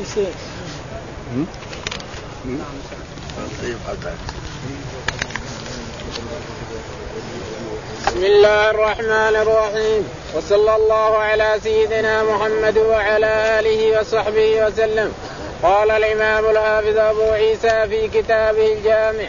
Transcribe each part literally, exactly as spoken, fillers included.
خمسين. بسم الله الرحمن الرحيم، وصلى الله على سيدنا محمد وعلى آله وصحبه وسلم. قال الإمام الحافظ أبو عيسى في كتابه الجامع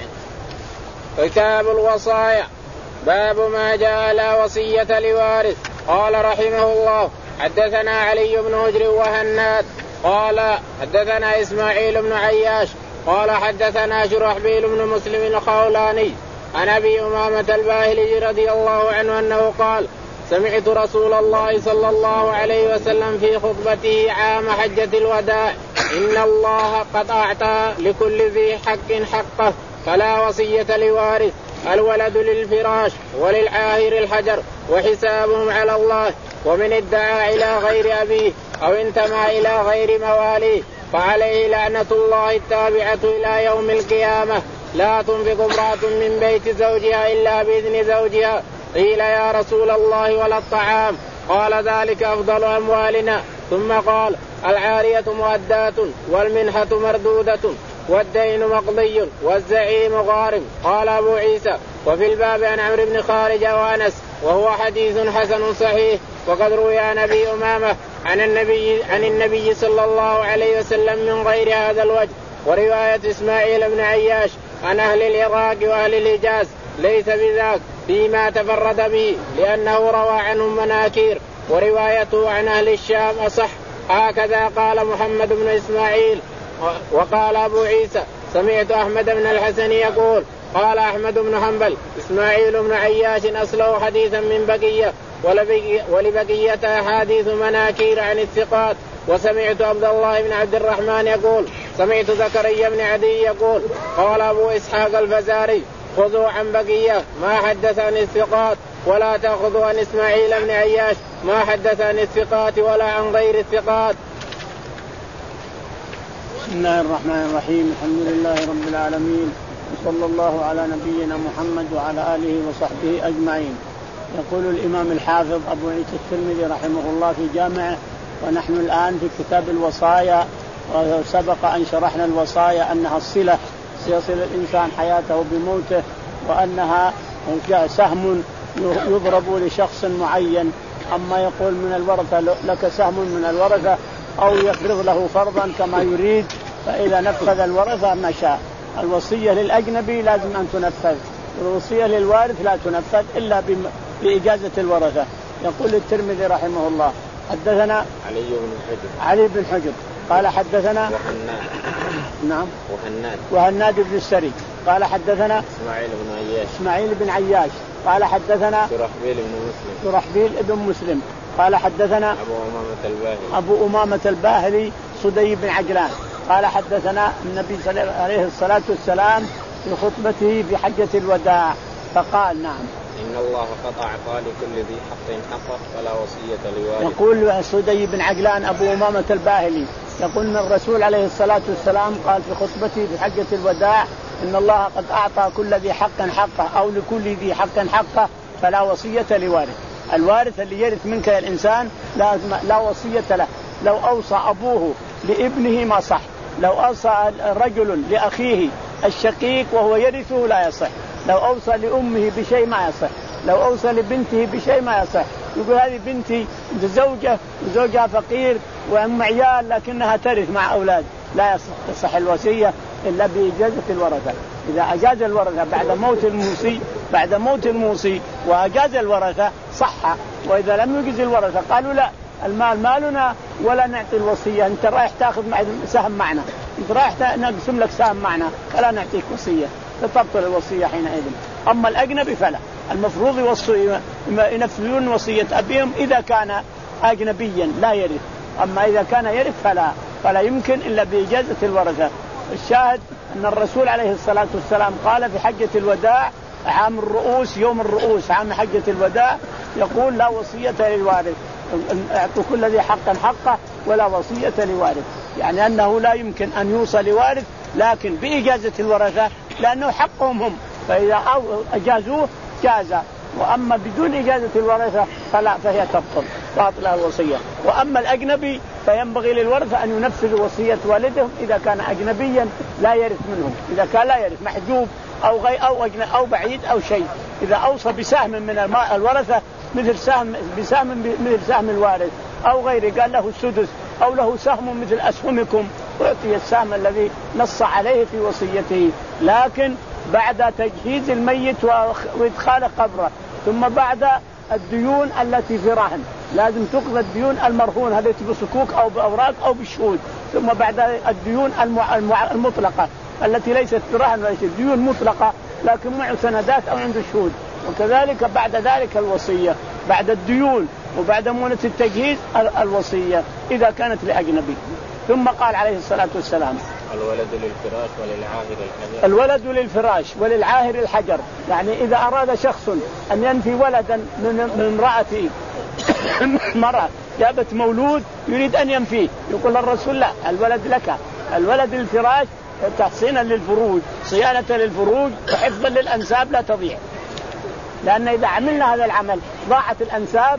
كتاب الوصايا باب ما جاء على وصية لوارث. قال رحمه الله حدثنا علي بن هجر وهناد قال حدثنا إسماعيل بن عياش قال حدثنا شرحبيل بن مسلم الخولاني عن أبي أمامة الباهلي رضي الله عنه أنه قال سمعت رسول الله صلى الله عليه وسلم في خطبته عام حجة الوداع إن الله قد أعطى لكل ذي حق حقه فلا وصية لوارث، الولد للفراش وللعاهر الحجر وحسابهم على الله، ومن ادعى إلى غير أبيه أو انتمى إلى غير مواليه فعليه لعنة الله التابعة إلى يوم القيامة. لا تنفق امرأة من بيت زوجها إلا بإذن زوجها. قيل يا رسول الله ولا الطعام؟ قال ذلك أفضل أموالنا. ثم قال العارية مؤداة والمنحة مردودة والدين مقضي والزعيم غارم. قال أبو عيسى وفي الباب عن عمرو بن خارجة وأنس وهو حديث حسن صحيح. وقد روي عن أبي أمامة عن النبي, عن النبي صلى الله عليه وسلم من غير هذا الوجه. ورواية إسماعيل بن عياش عن أهل العراق وأهل الحجاز ليس بذاك فيما تفرد به لأنه روى عنهم مناكير، وروايته عن أهل الشام أصح. هكذا قال محمد بن إسماعيل. وقال أبو عيسى سمعت أحمد بن الحسن يقول قال أحمد بن حنبل إسماعيل بن عياش أصله حديثا من بقية ولبقية أحاديث مناكير عن الثقات. وسمعت عبد الله بن عبد الرحمن يقول سمعت زكريا بن عدي يقول قال أبو إسحاق الفزاري خذوا عن بقية ما حدث عن الثقات ولا تأخذوا عن إسماعيل بن عياش ما حدث عن الثقات ولا عن غير الثقات. بسم الله الرحمن الرحيم، الحمد لله رب العالمين، وصلى الله على نبينا محمد وعلى آله وصحبه أجمعين. يقول الإمام الحافظ أبو عيسى الترمذي رحمه الله في جامعه، ونحن الآن في كتاب الوصايا. وسبق أن شرحنا الوصايا أنها الصلة يصل الإنسان حياته بموته، وأنها سهم يضرب لشخص معين. أما يقول من الورثة لك سهم من الورثة أو يفرض له فرضا كما يريد، فإذا نفذ الورثة ما شاء. الوصية للأجنبي لازم أن تنفذ، والوصية للوارث لا تنفذ إلا بإجازة الورثة. يقول الترمذي رحمه الله حدثنا علي بن حجر علي بن حجر قال حدثنا وهناد نعم وهناد وهناد بن السري قال حدثنا إسماعيل بن عياش إسماعيل بن عياش قال حدثنا شرحبيل بن مسلم شرحبيل بن مسلم قال حدثنا أبو أمامة الباهلي أبو أمامة الباهلي صدي بن عجلان قال حدثنا النبي صلى الله عليه الصلاة والسلام في خطبته في حجة الوداع فقال نعم إن الله قد أعطى لكل ذي حق حقه فلا وصية لوارث. يقول صدي بن عجلان أبو أمامة الباهلي يقول أن الرسول عليه الصلاة والسلام قال في خطبته في حجة الوداع إن الله قد أعطى كل ذي حق حقه أو لكل ذي حق حقه فلا وصية لوارث. الوارث اللي يرث منك الإنسان لا, لا وصية له. لو أوصى أبوه لابنه ما صح، لو أوصى رجل لأخيه الشقيق وهو يرثه لا يصح، لو أوصى لأمه بشيء ما يصح، لو أوصى لبنته بشيء ما يصح. يقول هذه بنتي زوجة وزوجها فقير وأم عيال لكنها ترث مع أولاد، لا يصح تصح الوصية إلا بإجازة الورثة. إذا أجاز الورثة بعد موت الموصي بعد موت الموصي وأجاز الورثة صح، وإذا لم يجز الورثة قالوا لا المال مالنا ولا نعطي الوصية، أنت رايح تأخذ سهم معنا، أنت رايح نقسم لك سهم معنا فلا نعطيك وصية، فتبطل الوصية حينئذ. أما الأجنبي فلا، المفروض يوصي ينفذون وصية أبيهم إذا كان أجنبيا لا يرث، أما إذا كان يرث فلا فلا يمكن إلا بإجازة الورثة. الشاهد أن الرسول عليه الصلاة والسلام قال في حجة الوداع عام الرؤوس يوم الرؤوس عام حجة الوداع يقول لا وصية للوارث، اعطوا كل ذي حق حقه ولا وصية لوارث، يعني أنه لا يمكن أن يوصى لوارث لكن بإجازة الورثة لأنه حقهم هم، فإذا أجازوه جاز، وأما بدون إجازة الورثة فلا فهي تبطل باطلة الوصية. وأما الأجنبي فينبغي للورثة أن ينفذوا وصية والدهم إذا كان أجنبيا لا يرث منهم، إذا كان لا يرث محجوب أو غي أو أو بعيد أو شيء، إذا أوصى بسهم من الورثة مثل سهم بسهم مثل سهم الوارث أو غيره، قال له السدس أو له سهم مثل أسهمكم، أعطي السهم الذي نص عليه في وصيته. لكن بعد تجهيز الميت وإدخال قبره، ثم بعد الديون التي في رهن لازم تقضى الديون المرهونة التي بصكوك أو بأوراق أو بشهود، ثم بعد الديون المطلقة التي ليست برهن وليست ديون مطلقة لكن معه سندات أو عنده شهود، وكذلك بعد ذلك الوصية بعد الديون وبعد مونة التجهيز الوصية إذا كانت لأجنبي. ثم قال عليه الصلاة والسلام الولد للفراش وللعاهر الحجر. الولد للفراش وللعاهر الحجر، يعني إذا أراد شخص أن ينفي ولدا من امرأته مرأة جابت مولود يريد أن ينفيه، يقول الرسول لا، الولد لك، الولد للفراش تحصينا للفروج، صيانة للفروج وحفظا للأنساب لا تضيع، لأن إذا عملنا هذا العمل ضاعت الأنساب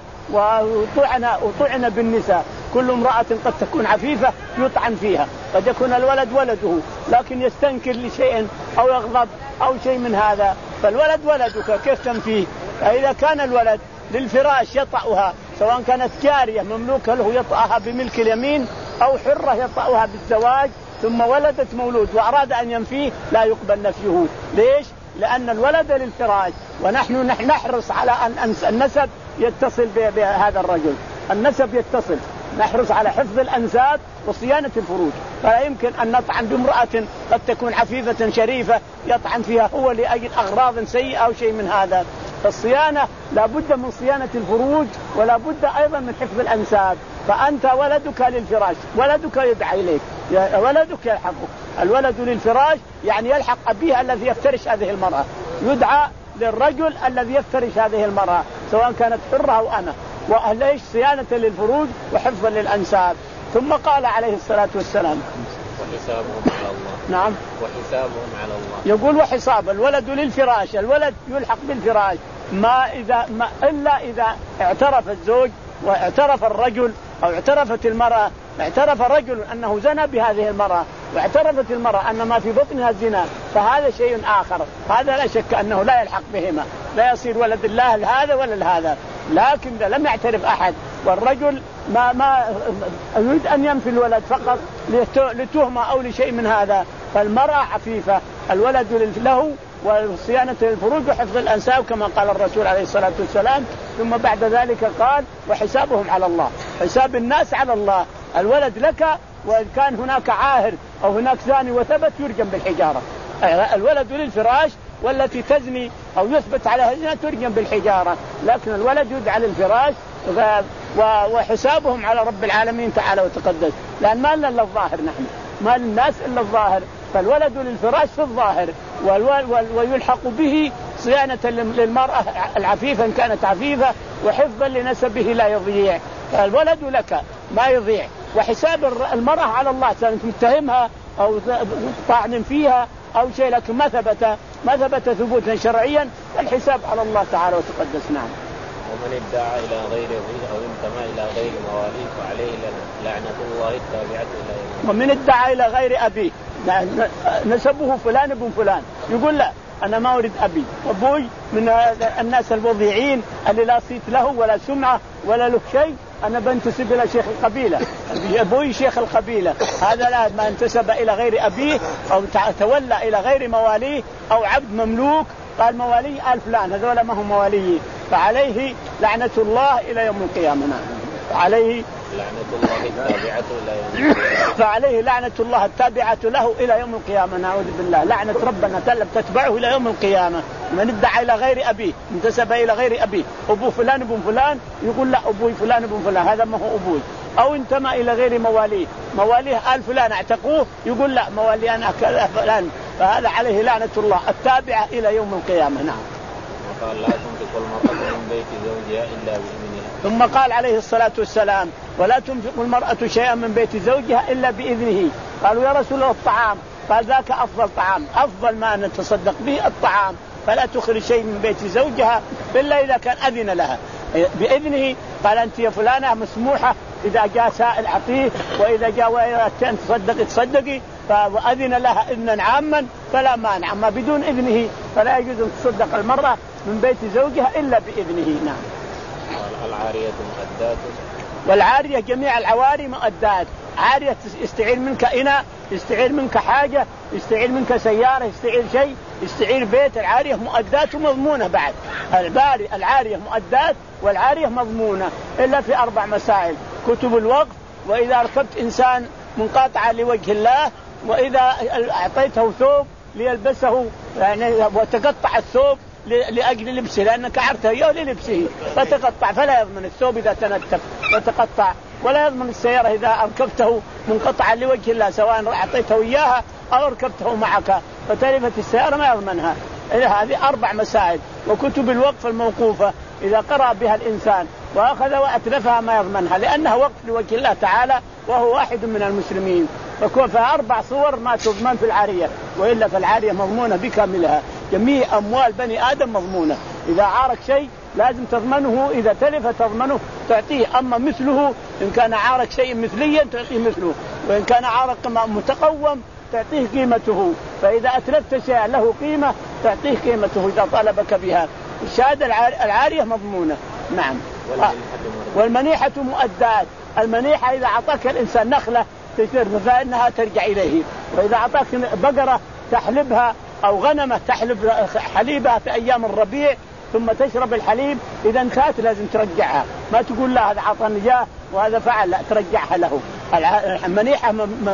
وطعن وطعن بالنساء. كل امرأة قد تكون عفيفة يطعن فيها، قد يكون الولد ولده لكن يستنكر لشيء أو يغضب أو شيء من هذا، فالولد ولدك كيف تنفيه؟ فإذا كان الولد للفراش يطأها سواء كانت جارية مملوكة له يطأها بملك اليمين أو حرة يطأها بالزواج ثم ولدت مولود وأراد أن ينفيه لا يقبل نفيه. ليش؟ لأن الولد للفراش ونحن نحرص على أن النسب يتصل بهذا الرجل، النسب يتصل، نحرص على حفظ الأنساب وصيانة الفروج، فلا يمكن أن نطعن بامرأة قد تكون عفيفة شريفة يطعن فيها هو لأجل أغراض سيئة أو شيء من هذا. فالصيانة لا بد من صيانة الفروج ولا بد أيضا من حفظ الأنساب. فأنت ولدك للفراش، ولدك يدعى إليك، ولدك يلحقك، الولد للفراش يعني يلحق أبيه الذي يفترش هذه المرأة، يدعى للرجل الذي يفترش هذه المرأة سواء كانت حرة أو أنا، وأهليش صيانة للفروج وحفظا للأنساب. ثم قال عليه الصلاة والسلام وحسابهم على الله. نعم وحسابهم على الله. يقول وحساب الولد للفراش، الولد يلحق بالفراش ما إذا ما إلا إذا اعترف الزوج واعترف الرجل أو اعترفت المرأة، اعترف الرجل أنه زنى بهذه المرأة واعترفت المرأة أن ما في بطنها الزنا، فهذا شيء آخر، هذا لا شك أنه لا يلحق بهما، لا يصير ولد الله لهذا ولا لهذا. لكن إذا لم يعترف أحد والرجل ما ما يريد أن ينفي الولد فقط لتهمة أو لشيء من هذا، فالمرأة عفيفة، الولد له وصيانة الفروج وحفظ الأنساب كما قال الرسول عليه الصلاة والسلام. ثم بعد ذلك قال وحسابهم على الله، حساب الناس على الله. الولد لك وإن كان هناك عاهر أو هناك زاني وثبت يرجم بالحجارة، الولد للفراش والتي تزني أو يثبت على هزنها ترجم بالحجارة، لكن الولد يدعى للفراش وحسابهم على رب العالمين تعالى وتقدس، لأن ما لنا إلا الظاهر، نحن ما للناس إلا الظاهر، فالولد للفراش في الظاهر ويلحق به صيانة للمرأة العفيفة إن كانت عفيفة وحفظا لنسبه لا يضيع، فالولد لك ما يضيع. وحساب المرأة على الله، كانت متهمها أو طعن فيها أو شيء لكن ما ثبت ما ثبت ثبوتا شرعيا، الحساب على الله تعالى وتقدس. نعم. ومن ادعى إلى غير أبيه أو انتمى إلى غير مواليه فعليه لعنة الله التابعة إلى يوم. ومن ادعى إلى غير أبيه نسبه فلان ابن فلان، يقول لا أنا ما أريد أبي، أبوي من الناس الوضيعين اللي لا صيت له ولا سمعة ولا له شيء، أنا بنتسب إلى شيخ القبيلة، أبوي شيخ القبيلة، هذا لا، ما انتسب إلى غير أبيه أو تولى إلى غير مواليه أو عبد مملوك قال موالي آل فلان هذول ما هم مواليه، فعليه لعنة الله إلى يوم القيامة. عليه لعنة الله التابعة إلى يوم القيامة. فعليه لعنة الله التابعة له إلى يوم القيامة، نعوذ بالله، لعنة ربنا تتبعه إلى يوم القيامة. من ادعى إلى غير أبيه انتسب إلى غير أبيه، أبو فلان ابن فلان، يقول لا أبوي فلان ابن فلان هذا ما هو أبوي، أو انتمى إلى غير مواليه، مواليه آل فلان اعتقوه، يقول لا موالي أنا فلان، فهذا عليه لعنة الله التابعة إلى يوم القيامة. نعم. وقال لا تنفق المرأة من بيت زوجها إلا بإذنه. ثم قال عليه الصلاة والسلام ولا تنفق المرأة شيئا من بيت زوجها إلا بإذنه. قالوا يا رسول الله الطعام، قال ذاك أفضل طعام، أفضل ما نتصدق به الطعام، فلا تخرج شيء من بيت زوجها إلا إذا كان أذن لها بإذنه. قال أنت يا فلانة مسموحة إذا جاء سائل أعطيه، وإذا جاء تصدق تصدقي، فأذن لها إذنا عاما فلا مانع، أما بدون إذنه فلا يجوز أن تصدق المرأة من بيت زوجها إلا بإذنه. نعم. العارية مؤدات. والعارية جميع العواري مؤدات. عارية يستعير منك إناء، يستعير منك حاجة، يستعير منك سيارة، يستعير شيء، يستعير بيت. العارية مؤدات ومضمونة بعد. الباري العارية مؤدات والعارية مضمونة إلا في أربع مسائل: كتب الوقف، وإذا ركبت إنسان منقطعة لوجه الله، وإذا أعطيته ثوب ليلبسه يعني وتقطع الثوب لأجل لبسه لأنك عرته إياه للبسه فتقطع فلا يضمن الثوب إذا تنتف وتقطع، ولا يضمن السيارة إذا أركبته منقطعا لوجه الله سواء أعطيته إياها أو ركبته معك فتلفت السيارة ما يضمنها. هذه أربع مسائل. وكتب الوقف الموقوفة إذا قرأ بها الإنسان وأخذ وأتلفها ما يضمنها لأنها وقف لوجه الله تعالى وهو واحد من المسلمين. فأربع صور ما تضمن في العارية، وإلا فالعارية مضمونة بكاملها. جميع أموال بني آدم مضمونة. إذا عارك شيء لازم تضمنه، إذا تلف تضمنه تعطيه. أما مثله إن كان عارك شيء مثليا تعطيه مثله، وإن كان عارك متقوم تعطيه قيمته. فإذا أتلفت شيء له قيمة تعطيه قيمته إذا طالبك بها. الشهادة العارية مضمونة. نعم. والمنيحة مؤدات. المنيحة إذا أعطاك الإنسان نخلة فإنها ترجع إليه، وإذا أعطاك بقرة تحلبها أو غنمة تحلب حليبها في أيام الربيع ثم تشرب الحليب، إذا انتهت لازم ترجعها، ما تقول لا هذا عطاني إياه وهذا فعل، لا ترجعها له. المنيحة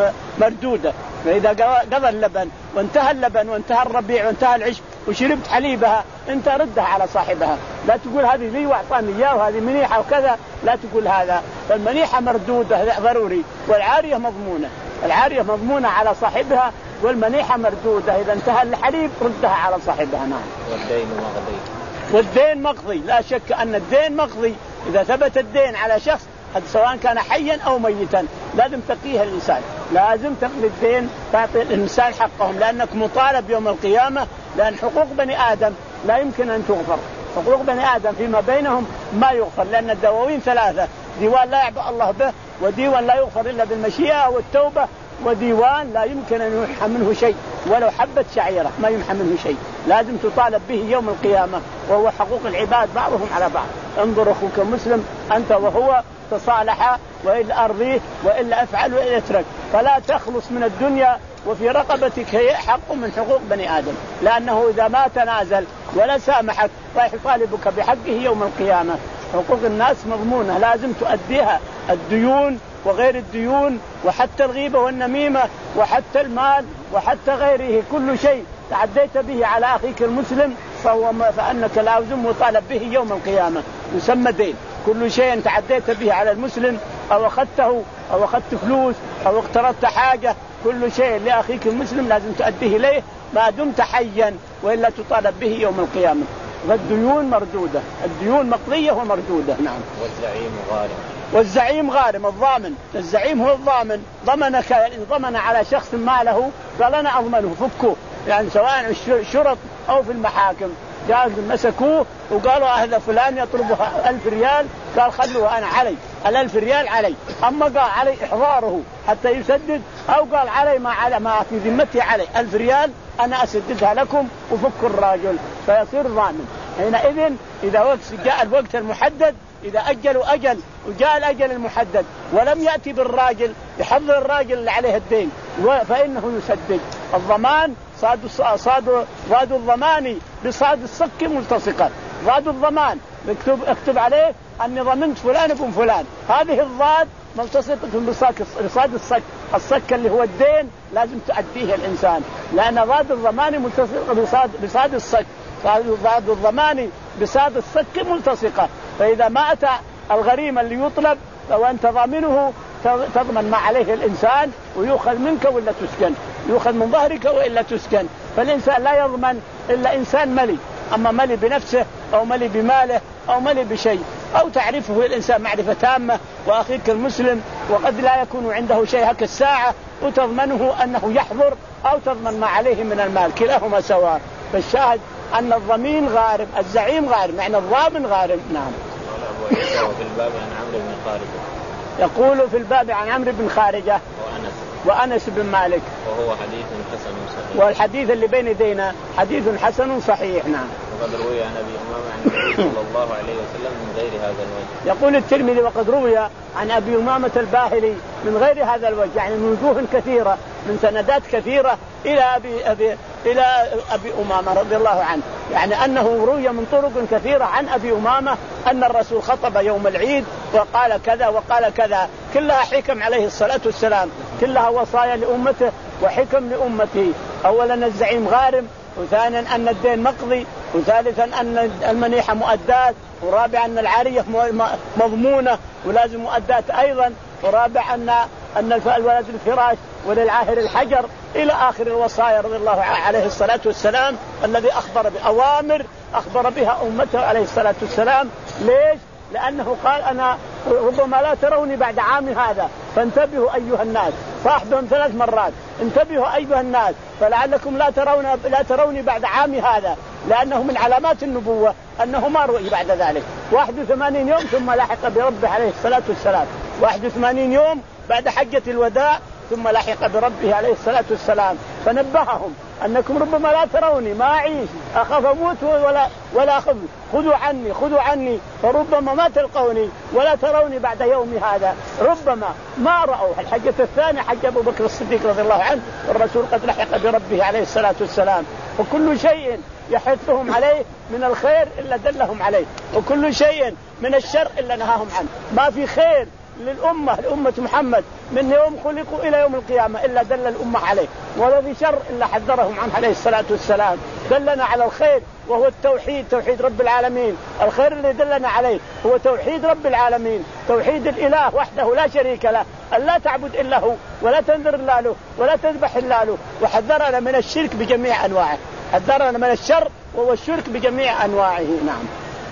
مردودة. فإذا قضى اللبن وانتهى اللبن وانتهى الربيع وانتهى العشب وشربت حليبها انت ردها على صاحبها، لا تقول هذه لي واعطاني اياه وهذه منيحه وكذا، لا تقول هذا. فالمنيحه مردوده ضروري. والعاريه مضمونه. العاريه مضمونه على صاحبها، والمنيحه مردوده اذا انتهى الحليب ردها على صاحبها. نعم. والدين مقضي. والدين مقضي، لا شك ان الدين مقضي. اذا ثبت الدين على شخص سواء كان حيا أو ميتا لازم تقيه الإنسان، لازم تقضي الدين، تعطي الإنسان حقهم، لأنك مطالب يوم القيامة. لأن حقوق بني آدم لا يمكن أن تغفر. حقوق بني آدم فيما بينهم ما يغفر، لأن الدواوين ثلاثة: ديوان لا يعبأ الله به، وديوان لا يغفر إلا بالمشيئة والتوبة، وديوان لا يمكن أن يمحى منه شيء ولو حبة شعيرة ما يمحى منه شيء، لازم تطالب به يوم القيامة. وهو حقوق العباد بعضهم على بعض. انظر أخوك المسلم أنت وهو تصالحا، وإلا أرضيه وإلا أفعل وإلا اترك، فلا تخلص من الدنيا وفي رقبتك هي حق من حقوق بني آدم، لأنه إذا ما تنازل ولا سامحك راح يطالبك بحقه يوم القيامة. حقوق الناس مضمونة لازم تؤديها، الديون وغير الديون، وحتى الغيبة والنميمة، وحتى المال، وحتى غيره، كل شيء تعديت به على أخيك المسلم فهو فأنك لازم مطالب به يوم القيامة، يسمى دين. كل شيء تعديت به على المسلم أو أخذته أو أخذت فلوس أو اقترضت حاجة، كل شيء لأخيك المسلم لازم تؤديه إليه ما دمت حيا، وإلا تطالب به يوم القيامة. والديون مردودة، الديون مقضية ومردودة. نعم. والزعيم غارم. والزعيم غارم، الضامن. الزعيم هو الضامن، ضمنك ضمن على شخص ماله قال أنا أضمنه فكه، يعني سواء الشرط أو في المحاكم جاءوا مسكوه وقالوا هذا فلان يطلبها ألف ريال، قال خلوه أنا علي الألف ريال علي، أما قال علي إحضاره حتى يسدد، أو قال علي ما على ما في ذمتي علي ألف ريال أنا أسددها لكم وفك الراجل، فيصير ضامن. حينئذ إذا جاء الوقت المحدد، إذا أجلوا أجل وجاء الأجل المحدد ولم يأتي بالراجل يحضر الراجل اللي عليه الدين فإنه يسدد. الضمان صاد صاد ضاد الضمان بصاد الصك ملتصقا. ضاد الضمان اكتب اكتب عليه أني ضمنت فلان ابن فلان، هذه الضاد ملتصقة بصاد الصك. الصك اللي هو الدين لازم تؤديه الإنسان، لأن ضاد الضمان ملتصقة بصاد بصاد الصك. ضاد الضمان بصاد الصك ملتصقة، فإذا ما أتى الغريم اللي يطلب وأنت ضامنه تضمن ما عليه الإنسان ويؤخذ منك ولا تسكن، يؤخذ من ظهرك وإلا تسكن. فالإنسان لا يضمن إلا إنسان ملي، أما ملي بنفسه أو ملي بماله أو ملي بشيء، أو تعرفه الإنسان معرفة تامة وأخيك المسلم وقد لا يكون عنده شيء هك الساعة وتضمنه أنه يحضر، أو تضمن ما عليه من المال، كلاهما سواء. فالشاهد أن الضمين غارم، الزعيم غارم، يعني الضامن غارم. نعم. قال أبو عيسى وفي الباب عن عمرو بن خالد يقول في الباب عن عمرو بن خارجة وأنس وأنس بن مالك وهو حديث حسن صحيح. والحديث اللي بين يدينا حديث حسن صحيح. نعم. وقد روي عن أبي أمامة عن النبي صلى الله عليه وسلم من غير هذا الوجه. يقول الترمذي وقد روي عن أبي أمامة الباهلي من غير هذا الوجه، يعني من وجوه كثيرة من سندات كثيرة إلى أبي أبي إلى أبي أمامة رضي الله عنه، يعني أنه روي من طرق كثيرة عن أبي أمامة أن الرسول خطب يوم العيد وقال كذا وقال كذا، كلها حكم عليه الصلاة والسلام، كلها وصايا لأمته وحكم لأمته. أولا الزعيم غارم، وثانيا أن الدين مقضي، وثالثا أن المنيحة مؤدات، ورابعا أن العارية مضمونة ولازم مؤدات أيضا، ورابعا أن أن الولد الفراش وللعاهر الحجر، إلى آخر الوصايا رضي الله عليه الصلاة والسلام الذي أخبر بأوامر أخبر بها أمته عليه الصلاة والسلام. ليش؟ لأنه قال أنا ربما لا تروني بعد عام هذا فانتبهوا أيها الناس، صاحبهم ثلاث مرات انتبهوا أيها الناس فلعلكم لا ترون لا تروني بعد عام هذا، لأنه من علامات النبوة أنه ما رؤي بعد ذلك. واحد وثمانين يوم ثم لحق بربه عليه الصلاة والسلام، واحد وثمانين يوم بعد حجة الوداع ثم لحق بربه عليه الصلاة والسلام، فنبههم أنكم ربما لا تروني، ما أعيش، أخاف أموت ولا ولا أخذ، خذوا عني خذوا عني فربما ما تلقوني ولا تروني بعد يوم هذا. ربما ما رأوا الحجة الثانية حج أبو بكر الصديق رضي الله عنه والرسول قد لحق بربه عليه الصلاة والسلام، وكل شيء يحثهم عليه من الخير إلا دلهم عليه، وكل شيء من الشر إلا نهاهم عنه. ما في خير للأمة لأمة محمد من يوم خلقوا إلى يوم القيامة إلا دل الأمة عليه، ولا في شر إلا حذرهم عنه عليه الصلاة والسلام. دلنا على الخير وهو التوحيد، توحيد رب العالمين. الخير اللي دلنا عليه هو توحيد رب العالمين، توحيد الإله وحده لا شريك له، أن لا تعبد إلا هو ولا تنذر إلا له ولا تذبح إلا له، وحذرنا من الشرك بجميع أنواعه، حذرنا من الشر وهو الشرك بجميع أنواعه. نعم.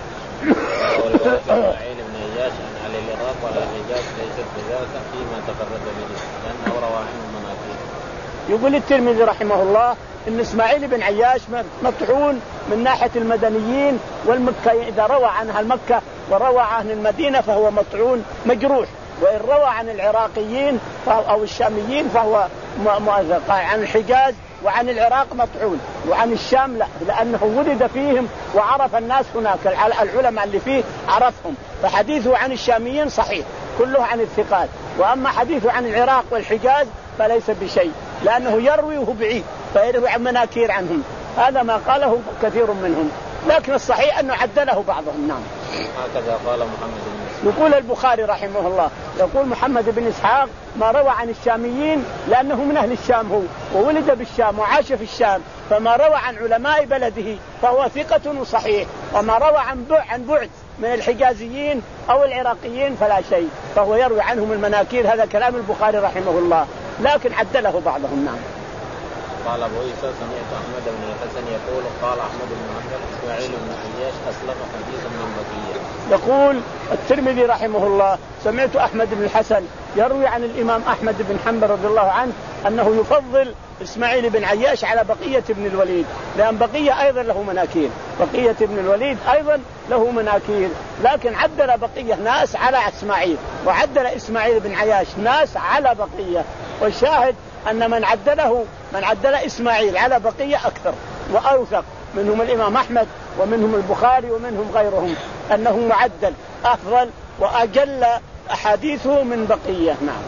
على العراق وعلى الحجاز ليست بذلك فيما تفرد به لأنه روى عنه المناكير. يقول الترمذي رحمه الله إن إسماعيل بن عياش مطعون من ناحية المدنيين والمكة، إذا روى عنها المكة وروى عن المدينة فهو مطعون مجروح، وإن روى عن العراقيين أو الشاميين فهو مؤذى. عن الحجاز وعن العراق مطعون، وعن الشام لا، لأنه ولد فيهم وعرف الناس هناك، العلماء اللي فيه عرفهم، فحديثه عن الشاميين صحيح كله عن الثقات، وأما حديثه عن العراق والحجاز فليس بشيء، لأنه يروي وهو بعيد فيروي عن مناكير عنهم، هذا ما قاله كثير منهم، لكن الصحيح أنه عدله بعضهم. نعم. هكذا قال محمد بن إسحاق. يقول البخاري رحمه الله يقول محمد بن إسحاق ما روى عن الشاميين لأنه من أهل الشام هو وولد بالشام وعاش في الشام، فما روى عن علماء بلده فهو ثقة وصحيح، وما روى عن بعد عن بعد من الحجازيين أو العراقيين فلا شيء، فهو يروي عنهم المناكير. هذا كلام البخاري رحمه الله، لكن عدله بعضهم. نعم. قال أبو عيسى سمعت أحمد بن الحسن يقول قال أحمد بن حنبل إسماعيل بن عياش أسلم حديثا من بقية. يقول الترمذي رحمه الله سمعت أحمد بن الحسن يروي عن الإمام أحمد بن حنبل رضي الله عنه أنه يفضل إسماعيل بن عياش على بقية بن الوليد، لأن بقية أيضا له مناكير، بقية بن الوليد أيضا له مناكير، لكن عدل بقية ناس على إسماعيل، وعدل إسماعيل بن عياش ناس على بقية، والشاهد أن من عدله من عدل إسماعيل على بقية أكثر وأوثق، منهم الإمام أحمد ومنهم البخاري ومنهم غيرهم، أنه معدل أفضل وأجل أحاديثه من بقية. نعم.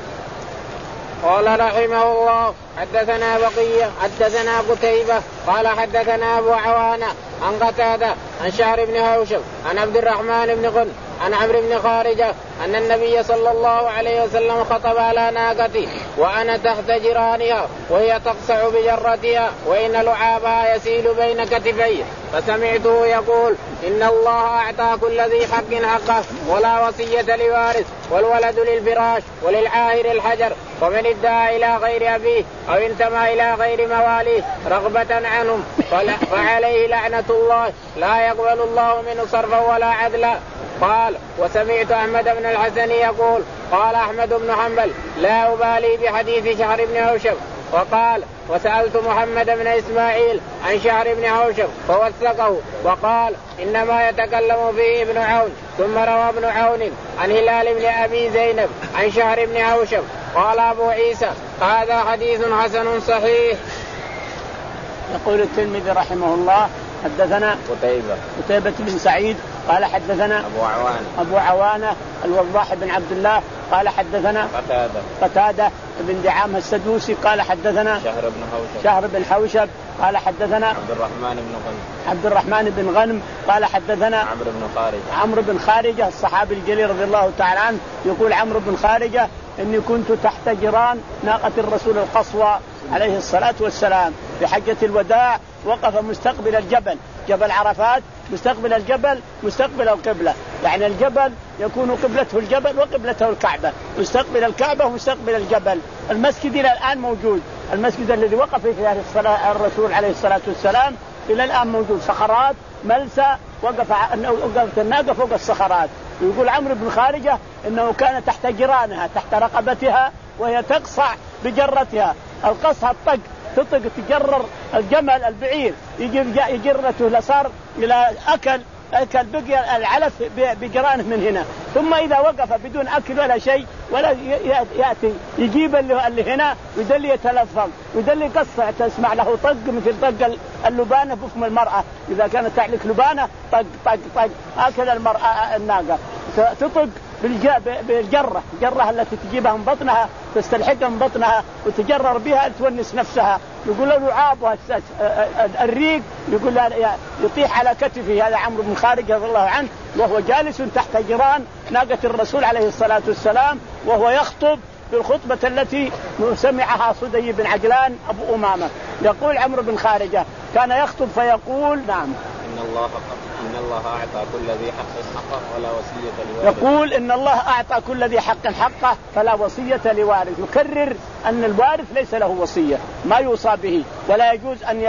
قال رحمه الله حدثنا بقية حدثنا قتيبة قال حدثنا أبو عوانة عن قتادة عن شعر بن هوشب عن عبد الرحمن بن غن عن عمرو بن خارجة أن النبي صلى الله عليه وسلم خطب على ناقته وأنا تحت جرانها وهي تقصع بجرتها وإن لعابها يسيل بين كتفيه، فسمعته يقول إن الله أعطى كل ذي حق حقه ولا وصية لوارث، والولد للفراش وللعاهر الحجر، ومن ادعى إلى غير أبيه أو انتمى إلى غير مواليه رغبة عنهم فعليه لعنة الله لا يقبل الله منه صرفا ولا عدلا. قال وسمعت أحمد بن الحسن يقول قال أحمد بن حنبل لا أبالي بحديث شهر بن هوشب وقال وسألت محمد بن إسماعيل عن شهر بن حوشب فوثقه وقال إنما يتكلم فيه ابن عون. ثم روى ابن عون عن هلال بن أبي زينب عن شهر بن حوشب. قال أبو عيسى هذا حديث حسن صحيح. يقول الترمذي رحمه الله حدثنا قتيبة قتيبة بن سعيد قال حدثنا أبو عوانة أبو عوانة الوضاح بن عبد الله قال حدثنا قتادة قتادة بن دعامة السدوسي قال حدثنا شهر بن حوشب شهر بن حوشب قال حدثنا عبد الرحمن بن غنم عبد الرحمن بن غنم قال حدثنا عمرو بن خارجة عمرو بن خارجة الصحابي الجليل رضي الله تعالى عنه. يقول عمرو بن خارجة إني كنت تحت جيران ناقة الرسول القصوى عليه الصلاة والسلام في حجة الوداع. وقف مستقبل الجبل جبل عرفات مستقبل الجبل مستقبل القبلة، يعني الجبل يكون قبلته الجبل وقبلته الكعبة، مستقبل الكعبة ومستقبل الجبل. المسجد إلى الآن موجود، المسجد الذي وقف فيه الرسول عليه الصلاة والسلام إلى الآن موجود، صخرات ملسى وقف وقفت الناقة فوق الصخرات. ويقول عمرو بن خارجة إنه كان تحت جيرانها تحت رقبتها وهي تقصع بجرتها، القصها الطق تطق تجرر الجمل البعير يجرته لصار إلى أكل أكل بقي العلف بجرانه من هنا. ثم إذا وقف بدون أكل ولا شيء ولا يأتي يجيب اللي, اللي هنا ويدل يتلفظ ويدل يقصع تسمع له طق مثل طق اللبانة بفم المرأة إذا كانت تعلق لبانة طق طق طق. هكذا المرأة الناقة تطق بالجرة الجرة التي تجيبها من بطنها تستلحقها من بطنها وتجرر بها تونس نفسها. يقول له لعابها الريق يقول يطيح على كتفه. هذا عمرو بن خارجة رضي الله عنه وهو جالس تحت جيران ناقة الرسول عليه الصلاة والسلام وهو يخطب في الخطبة التي سمعها صدي بن عجلان أبو أمامة. يقول عمرو بن خارجة كان يخطب فيقول نعم إن الله إن الله أعطى كل ذي حق حقه ولا وصية لوارث. يقول إن الله أعطى كل ذي حق حقه فلا وصية لوارث. يكرر أن الوارث ليس له وصية ما يوصى به ولا يجوز أن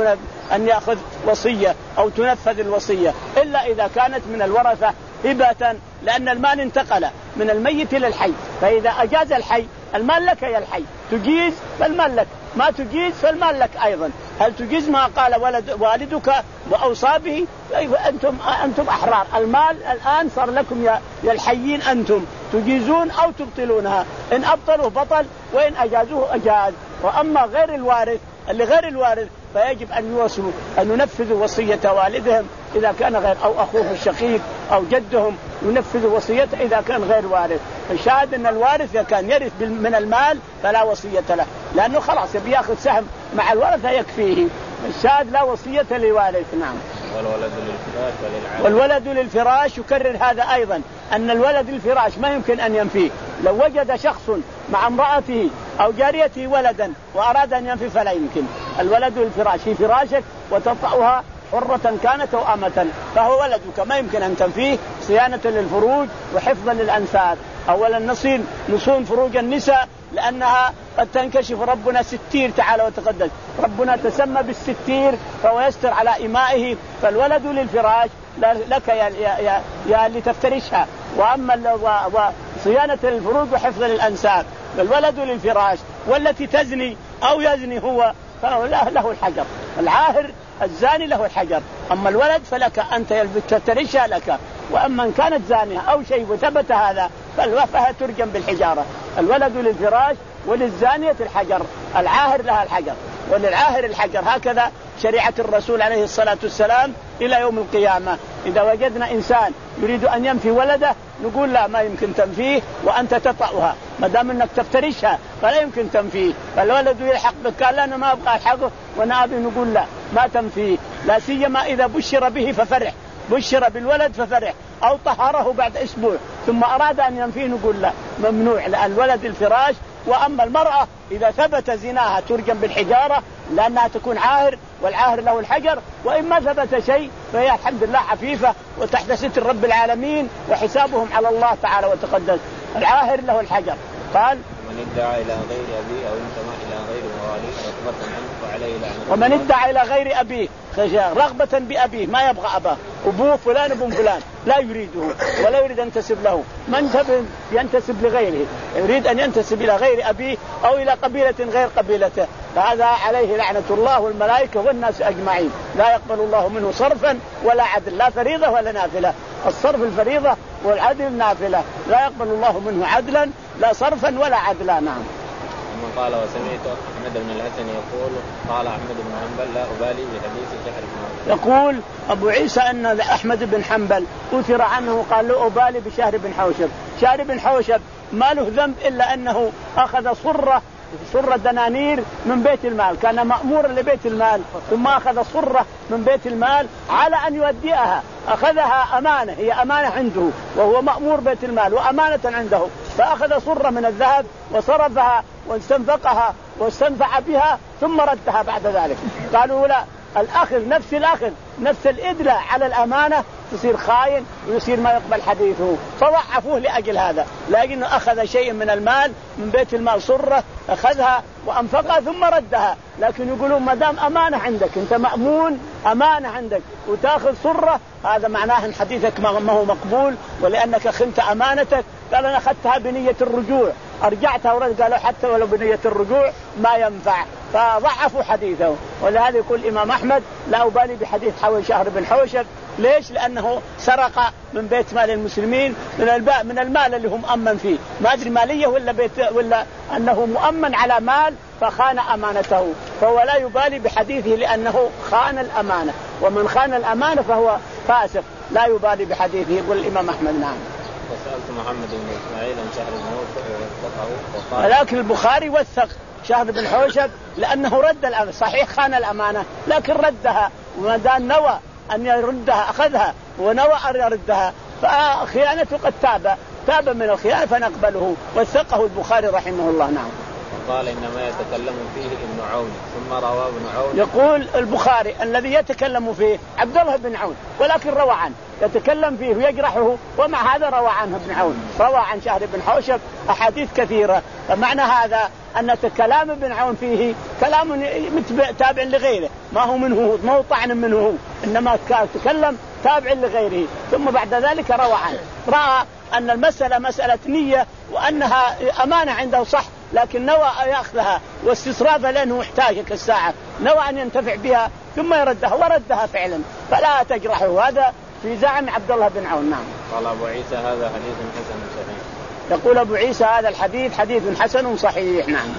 أن يأخذ وصية أو تنفذ الوصية إلا إذا كانت من الورثة هبة، لأن المال انتقل من الميت إلى الحي، فإذا أجاز الحي المال لك يا الحي، تجيز فالمال لك، ما تجيز فالمال لك أيضا. هل تجيز ما قال ولد والدك وأوصى به؟ أنتم أنتم أحرار، المال الآن صار لكم يا يا الحيين، أنتم تجيزون أو تبطلونها، إن أبطلوا بطل وإن أجازوه أجاز. وأما غير الوارث اللي غير الوارث فيجب أن يوصوا أن ينفذوا وصية والدهم إذا كان غير أو أخوه الشقيق أو جدهم ينفذوا وصيته إذا كان غير وارث. الشاهد أن الوارث إذا كان يرث من المال فلا وصية له لأنه خلاص بياخذ سهم مع الورثة يكفيه. الشاهد لا وصية لوارث. نعم. والولد للفراش وللعائلة. والولد للفراش يكرر هذا أيضا أن الولد للفراش ما يمكن أن ينفيه. لو وجد شخص مع امرأته أو جاريته ولدا وأراد أن ينفي فلا يمكن. الولد للفراش في فراشك وتطأها حرة كانت أو أمة فهو ولدك، ما يمكن أن تنفيه صيانة للفروج وحفظا للأنساب. أولا نصين نصون فروج النساء لأنها قد تنكشف، ربنا ستير تعالى وتقدس، ربنا تسمى بالستير فهو يستر على إمائه. فالولد للفراش لك يا, يا, يا, يا اللي تفترشها. وأما وصيانة الفروج وحفظ للأنساب فالولد للفراش. والتي تزني أو يزني هو فهو له الحجر، العاهر الزاني له الحجر. أما الولد فلك أنت تفترشها لك. وأما إن كانت زانية أو شيء وثبت هذا فالوفاة ترجم بالحجارة. الولد للفراش وللزانية الحجر، العاهر لها الحجر وللعاهر الحجر. هكذا شريعة الرسول عليه الصلاة والسلام إلى يوم القيامة. إذا وجدنا إنسان يريد أن ينفي ولده نقول لا ما يمكن تنفيه وأنت تطأها، ما دام أنك تفترشها فلا يمكن تنفيه. فالولد يلحق بك قال أنا ما أبقى الحقه وأنا أبي، نقول لا ما تنفيه، لا سيما إذا بشر به ففرح، بشر بالولد ففرح أو طهره بعد أسبوع ثم أراد أن ينفيه نقول لا ممنوع، لأن الولد الفراش. وأما المرأة إذا ثبت زناها ترجم بالحجارة لأنها تكون عاهر والعاهر له الحجر. وإن ما ثبت شيء فهي الحمد لله عفيفة وتحت ستر رب العالمين وحسابهم على الله تعالى وتقدس. العاهر له الحجر. قال من ومن ادعى إلى غير أبيه أو انتمى إلى غير مواليه رغبة عنه فعليه لعنة. ومن ادعى إلى غير أبيه رغبة بأبيه ما يبغى أباه أبوه فلان ابن فلان لا يريده ولا يريد أن ينتسب له، من ينتسب لغيره يريد أن ينتسب إلى غير أبيه أو إلى قبيلة غير قبيلته فهذا عليه لعنة الله والملائكة والناس أجمعين، لا يقبل الله منه صرفا ولا عدل، لا فريضة ولا نافلة. الصرف الفريضة والعدل نافلة، لا يقبل الله منه عدلا لا صرفا ولا عدلا. نعم. ثم قال وسمعت أحمد بن الحسن يقول قال أحمد بن حنبل لا أبالي بحديث شهر بن حوشب. يقول أبو عيسى أن أحمد بن حنبل أثر عنه قال لا أبالي بشهر بن حوشب. شهر بن حوشب ما له ذنب إلا أنه أخذ صرة صرة دنانير من بيت المال، كان مأمورا لبيت المال ثم أخذ صرة من بيت المال على أن يوديها، أخذها أمانة، هي أمانة عنده وهو مأمور بيت المال وأمانة عنده، فأخذ صرة من الذهب وصرفها واستنفقها واستنفع بها ثم ردها بعد ذلك. قالوا لا، الأخذ نفس الأخذ نفس الإدلاء على الأمانة تصير خاين ويصير ما يقبل حديثه، فضعفوه لأجل هذا، لكنه أخذ شيء من المال من بيت المال صرة أخذها وأنفقها ثم ردها، لكن يقولون ما دام أمانة عندك أنت مأمون أمانة عندك وتأخذ صرة هذا معناه أن حديثك ما هو مقبول ولأنك خنت أمانتك. قال أنا أخذتها بنية الرجوع أرجعتها ورد، قالوا حتى ولو بنية الرجوع ما ينفع، فضعفوا حديثه. ولهذا يقول الإمام أحمد لا أبالي بحديث حول شهر بن حوشب. ليش؟ لأنه سرق من بيت مال المسلمين من الباء من المال اللي هم أمن فيه، ما أدري مالية ولا بيت ولا أنه مؤمن على مال فخان أمانته، فهو لا يبالي بحديثه لأنه خان الأمانة، ومن خان الأمانة فهو فاسق لا يبالي بحديثه. يقول الإمام أحمد. نعم. وسألت محمد بن إسماعيل عن شهر بن حوشب ولكن البخاري وثق شهر بن حوشب لأنه رد الأمانة، صحيح خان الأمانة لكن ردها، وما دام نوى أن يردها أخذها ونوى أن يردها فخيانته قد تاب تاب من الخيانة فنقبله، وثقه البخاري رحمه الله. نعم. وقال إنما يتكلم فيه ابن عون ثم روى ابن عون. يقول البخاري الذي يتكلم فيه عبد الله بن عون ولكن روى عنه، يتكلم فيه ويجرحه ومع هذا روى عنه ابن عون، روى عن شهر بن حوشب أحاديث كثيرة، فمعنى هذا أن كلام ابن عون فيه كلام تابع لغيره، ما هو منه ما هو طعن منه هو، إنما تكلم تابع لغيره، ثم بعد ذلك روى عنه، رأى أن المسألة مسألة نية وأنها أمانة عنده صح، لكن نوى يأخذها واستصرافها لأنه محتاج كالساعة، نوى أن ينتفع بها ثم يردها وردها فعلا، فلا تجرحه. هذا في زعم عبد الله بن عون. نعم. قال أبو عيسى هذا حديث حسن صحيح. يقول أبو عيسى هذا الحديث حديث حسن صحيح. نعم.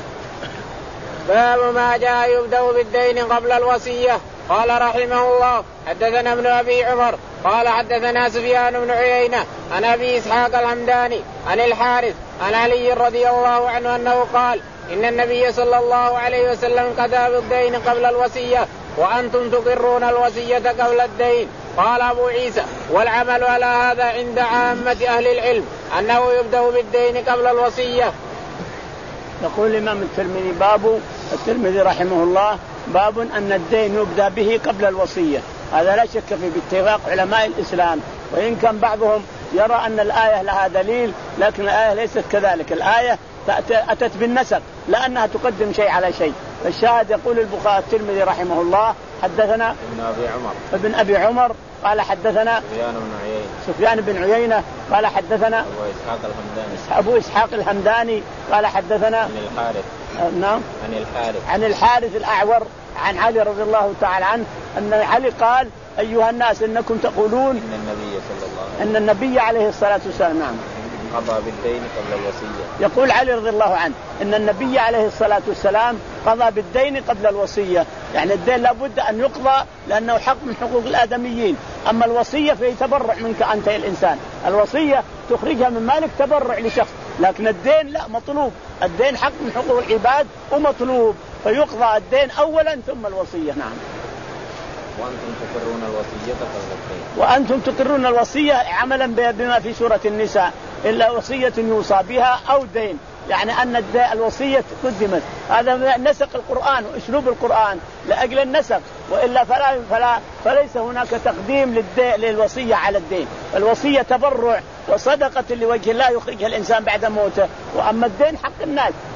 باب ما جاء يبدأ بالدين قبل الوصية. قال رحمه الله حدثنا ابن أبي عمر قال حدثنا سفيان بن عيينة عن أبي إسحاق الهمداني عن الحارث عن علي رضي الله عنه أنه قال إن النبي صلى الله عليه وسلم قضى بالدين قبل الوصية وأنتم تقرون الوصية قبل الدين. قال أبو عيسى والعمل على هذا عند عامة أهل العلم أنه يبدأ بالدين قبل الوصية. يقول الإمام الترمذي باب الترمذي رحمه الله باب أن الدين يبدأ به قبل الوصية، هذا لا شك فيه باتفاق علماء الإسلام، وإن كان بعضهم يرى أن الآية لها دليل لكن الآية ليست كذلك، الآية أتت بالنسق لأنها تقدم شيء على شيء. فالشاهد يقول البخاري الترمذي رحمه الله حدثنا ابن أبي عمر ابن أبي عمر قال حدثنا سفيان بن عيينة سفيان بن عيينة قال حدثنا أبو إسحاق الهمداني أبو إسحاق الهمداني قال حدثنا عن الحارث نعم عن الحارث عن الحارث الأعور عن علي رضي الله تعالى عنه أن علي قال أيها الناس إنكم تقولون إن النبي صلى الله عليه وسلم أن النبي عليه الصلاة والسلام نعم قضى بالدين قبل الوصية. يقول علي رضي الله عنه إن النبي عليه الصلاة والسلام قضى بالدين قبل الوصية، يعني الدين لابد أن يقضى لأنه حق من حقوق الآدميين، أما الوصية فهي تبرع منك أنت الإنسان، الوصية تخرجها من مالك تبرع لشخص، لكن الدين لا مطلوب، الدين حق من حقوق العباد ومطلوب، فيقضى الدين أولا ثم الوصية. نعم. وأنتم تقرون الوصية قبل الدين وأنتم تقرون الوصية عملا بما في سورة النساء إلا وصية يوصى بها أو دين، يعني أن الوصية قدمت، هذا نسق القرآن وأسلوب القرآن لأجل النسق، وإلا فلا فلا فليس هناك تقديم للوصية على الدين، الوصية تبرع وصدقة لوجه الله يخرجها الإنسان بعد موته، وأما الدين حق الناس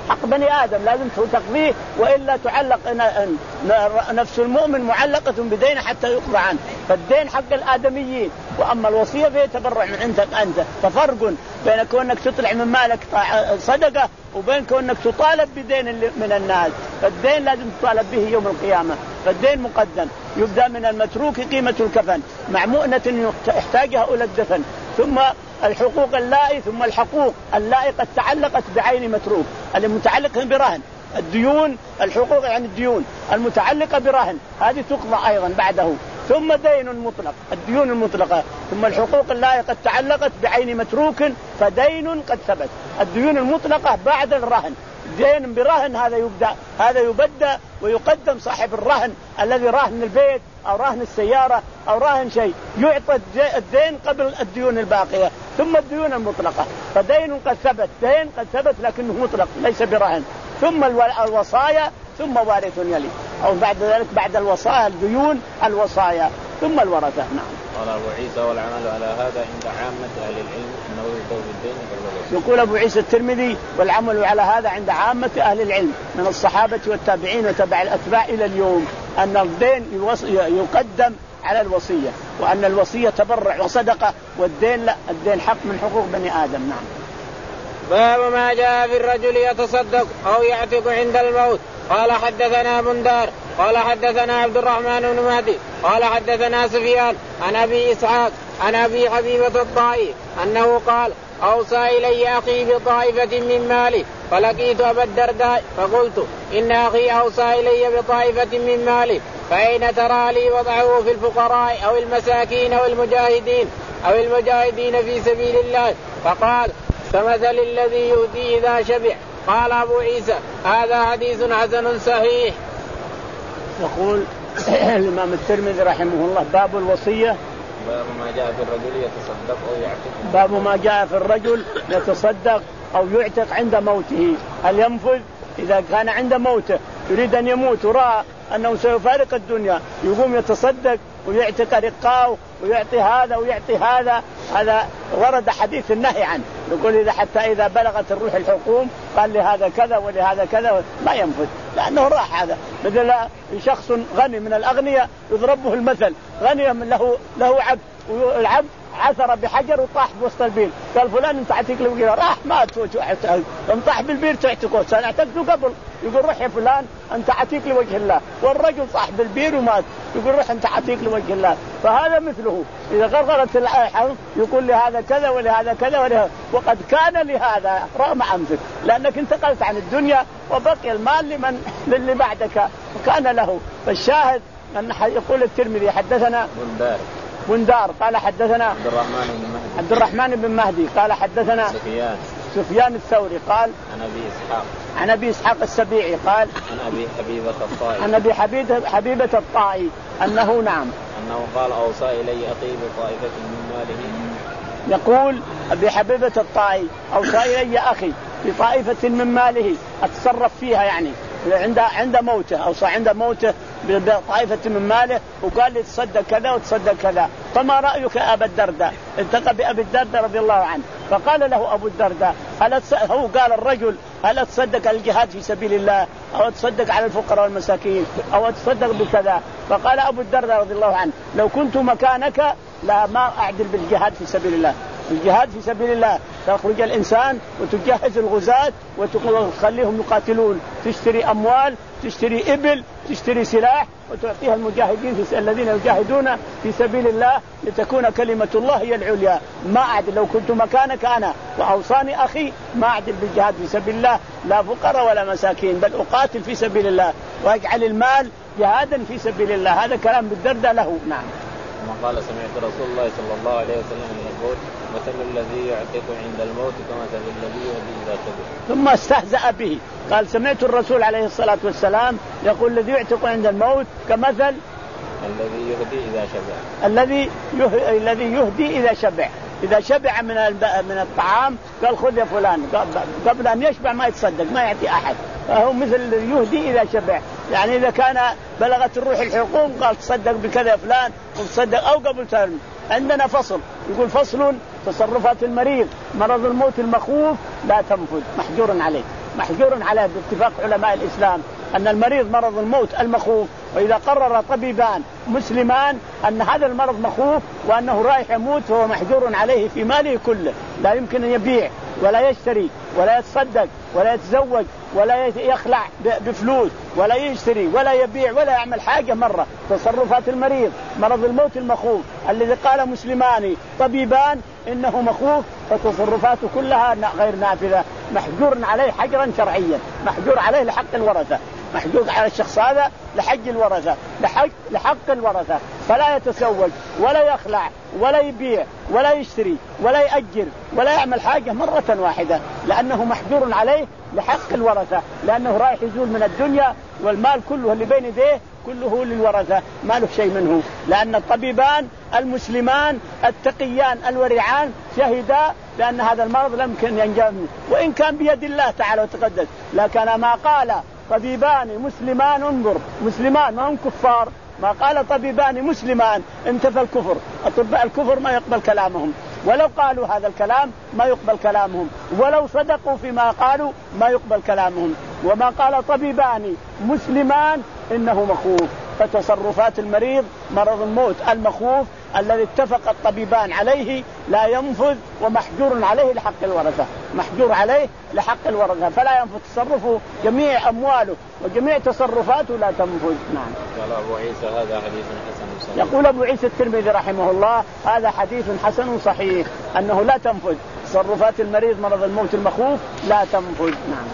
حق بني آدم لازم تقضيه، وإلا تعلق نفس المؤمن معلقة بدين حتى يقضى عنه. فالدين حق الآدميين، وأما الوصية فهي تبرع من عندك أنت. ففرق بين كونك تطلع من مالك صدقة وبين كونك تطالب بدين من الناس. فالدين لازم تطالب به يوم القيامة. فالدين مقدم، يبدأ من المتروك قيمة الكفن مع مؤنة يحتاجها إلى الدفن، ثم الحقوق اللائي، ثم الحقوق اللائي قد تعلقت بعين متروك اللي متعلقة برهن. الديون الحقوق يعني الديون المتعلقة برهن هذه تقضى أيضا بعده. ثم دين مطلق، الديون المطلقة، ثم الحقوق اللائي قد تعلقت بعين متروك فدين قد ثبت. الديون المطلقة بعد الرهن، دين برهن هذا يبدأ، هذا يبدأ ويقدم صاحب الرهن الذي راهن البيت أو راهن السيارة أو راهن شيء، يعطى الدين قبل الديون الباقية. ثم الديون المطلقة فدين قد ثبت، دين قد ثبت لكنه مطلق ليس برهن. ثم الوصايا، ثم وارث يلي، أو بعد ذلك بعد الوصايا الديون الوصايا، ثم الورثة. نعم. قال أبو عيسى والعمل على هذا عند عامة أهل العلم أنه يقول بالدين كالوصية. يقول أبو عيسى الترمذي والعمل على هذا عند عامة أهل العلم من الصحابة والتابعين وتبع الأتباع إلى اليوم أن الدين يقدم على الوصية، وأن الوصية تبرع وصدقة، والدين لا، الدين حق من حقوق بني آدم. نعم. باب ما جاء في الرجل يتصدق أو يعتق عند الموت. قال حدثنا بندار قال حدثنا عبد الرحمن بن مهدي قال حدثنا سفيان عن أبي إسحاق عن أبي حبيبة الطائي أنه قال أوصى إلي أخي بطائفة من مالي فلقيت أبا الدرداء فقلت إن أخي أوصى إلي بطائفة من مالي فأين ترى لي وضعه في الفقراء أو المساكين أو المجاهدين أو المجاهدين في سبيل الله؟ فقال كمثل الذي يهدي إذا شبع. قال أبو عيسى هذا حديث حسن صحيح. يقول الإمام الترمذي رحمه الله باب الوصية. باب ما جاء في الرجل يتصدق أو يعتق. باب ما جاء في الرجل يتصدق أو يعتق عند موته. هل ينفذ إذا كان عند موته يريد أن يموت ورأى أنه سيفارق الدنيا يقوم يتصدق ويعتق رقاه ويعطي هذا ويعطي هذا؟ هذا ورد حديث النهي عنه، يقول إذا حتى إذا بلغت الروح الحكوم قال لهذا كذا ولهذا كذا، ما ينفذ لأنه راح. هذا مثل شخص غني من الأغنياء يضربه المثل، غني من له له عبد والعبد عثر بحجر وطاح بوسط البير، قال فلان انت عتيق لي وقال راح مات وانطاح بالبير تعتقه، سنعتقته قبل يقول روح يا فلان انت عتيق لوجه الله، والرجل طاح بالبير ومات يقول روح انت عتيق لوجه الله. فهذا مثله اذا غرغرت الحرب يقول لهذا كذا ولهذا كذا ولهذا، وقد كان لهذا رغم عنك لانك انتقلت عن الدنيا وبقي المال لمن للي بعدك وكان له. فالشاهد ان يقول الترمذي حدثنا بندار بندار قال حدثنا عبد الرحمن بن مهدي عبد الرحمن بن مهدي قال حدثنا سفيان سفيان الثوري قال عن أبي إسحاق عن أبي إسحاق السبيعي قال عن أبي حبيبة الطائي عن أبي حبيبة, حبيبة الطائي أنه نعم أنه قال أوصى إلي أخي بطائفة من ماله. يقول أبي حبيبة الطائي أوصى إلي أخي بطائفة من ماله أتصرف فيها، يعني عند عند موته أوصى عند موته بطائفة من ماله وقال لي تصدق كذا وتصدق كذا، فما رأيك أبا الدرداء؟ التقى بأبي الدرداء رضي الله عنه فقال له أبو الدرداء هل هو قال الرجل هل تصدق على الجهاد في سبيل الله أو تصدق على الفقراء والمساكين أو تصدق بكذا؟ فقال أبو الدرداء رضي الله عنه لو كنت مكانك لا ما أعدل بالجهاد في سبيل الله. الجهاد في سبيل الله تخرج الإنسان وتجهز الغزاة وتخليهم يقاتلون، تشتري أموال تشتري إبل تشتري سلاح وتعطيها المجاهدين الذين يجاهدون في سبيل الله لتكون كلمة الله هي العليا. ما أعدل لو كنت مكانك أنا وأوصاني أخي ما أعدل بالجهاد في سبيل الله لا فقراء ولا مساكين بل أقاتل في سبيل الله وأجعل المال جهادا في سبيل الله. هذا كلام بالدرداء له. نعم. ثم قال سمعت رسول الله صلى الله عليه وسلم يقول مثل الذي يعتق عند الموت كمثل الذي يهدي إذا شبع. ثم استهزأ به قال سمعت الرسول عليه الصلاة والسلام يقول الذي يعتق عند الموت كمثل الذي يهدي إذا شبع الذي يه... الذي يهدي إذا شبع. إذا شبع من الب... من الطعام قال خذ يا فلان قبل أن يشبع ما يتصدق ما يعطي أحد، فهو مثل الذي يهدي إذا شبع. يعني إذا كان بلغت الروح الحقوم قال تصدق بكذا يا فلان وتصدق أو قبل ترمي. عندنا فصل يقول فصل تصرفات المريض مرض الموت المخوف لا تنفذ محجور عليه. محجور عليه باتفاق علماء الإسلام أن المريض مرض الموت المخوف، وإذا قرر طبيبان مسلمان أن هذا المرض مخوف وأنه رايح يموت فهو محجور عليه في ماله كله، لا يمكن أن يبيع ولا يشتري ولا يتصدق ولا يتزوج ولا يخلع بفلوس ولا يشتري ولا يبيع ولا يعمل حاجة مرة. تصرفات المريض مرض الموت المخوف الذي قال مسلمان طبيبان إنه مخوف فتصرفاته كلها غير نافذة، محجور عليه حجرا شرعيا، محجور عليه لحق الورثة، محجور على الشخص هذا لحق الورثة لحق, لحق الورثة، فلا يتزوج ولا يخلع ولا يبيع ولا يشتري ولا يأجر ولا يعمل حاجة مرة واحدة، لأنه محجور عليه لحق الورثة، لأنه رايح يزول من الدنيا والمال كله اللي بين يديه كله للورثة ما له شيء منه، لأن الطبيبان المسلمان التقيان الورعان شهدا بأن هذا المرض لم يمكن ينجى منه وإن كان بيد الله تعالى وتقدس، لكن ما قال طبيبان مسلمان انظر مسلمان ما هم كفار، ما قال طبيبان مسلمان انتفى الكفر، أطباء الكفر ما يقبل كلامهم، ولو قالوا هذا الكلام ما يقبل كلامهم، ولو صدقوا فيما قالوا ما يقبل كلامهم، وما قال طبيبان مسلمان إنه مخوف. فتصرفات المريض مرض الموت المخوف الذي اتفق الطبيبان عليه لا ينفذ ومحجور عليه لحق الورثة، محجور عليه لحق الورثة فلا ينفذ تصرفه، جميع أمواله وجميع تصرفاته لا تنفذ. نعم. قال أبو عيسى هذا حديث حسن صحيح. يقول أبو عيسى الترمذي رحمه الله هذا حديث حسن صحيح أنه لا تنفذ تصرفات المريض مرض الموت المخوف لا تنفذ. نعم.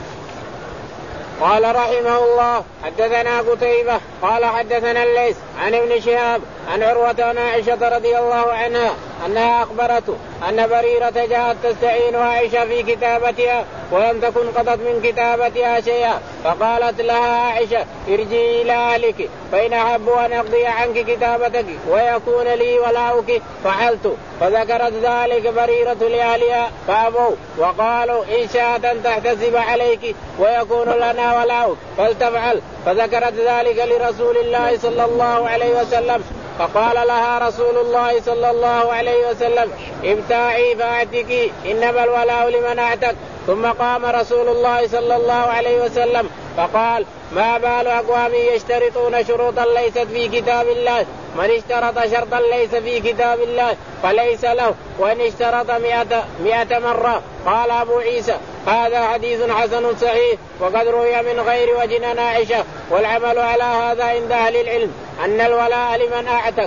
قال رحمه الله حدثنا قتيبة قال حدثنا الليث عن ابن شهاب عن عروة عن عائشة رضي الله عنها أنها أخبرته أن بريرة جاءت تستعين عائشة في كتابتها ولم تكن قضت من كتابتها شيئا، فقالت لها عائشة ارجعي إلى أهلك فإن أحب أن أقضي عنك كتابتك ويكون لي ولاؤك فعلت، فذكرت ذلك بريرة لأهلها فأبوا وقالوا إن شاءت أن تحتسب عليك ويكون لنا ولاؤك فلتفعل، فذكرت ذلك لرسول الله صلى الله عليه وسلم فقال لها رسول الله صلى الله عليه وسلم ابتاعي فاعتكي إنما الولاء لمن اعتق. ثم قام رسول الله صلى الله عليه وسلم فقال ما بال أقوام يشترطون شروطا ليست في كتاب الله، من اشترط شرطا ليس في كتاب الله فليس له وإن اشترط مئة, مئة مرة. قال أبو عيسى هذا حديث حسن صحيح وقد روي من غير وجه عائشة، والعمل على هذا عند أهل العلم أن الولاء لمن أعتق.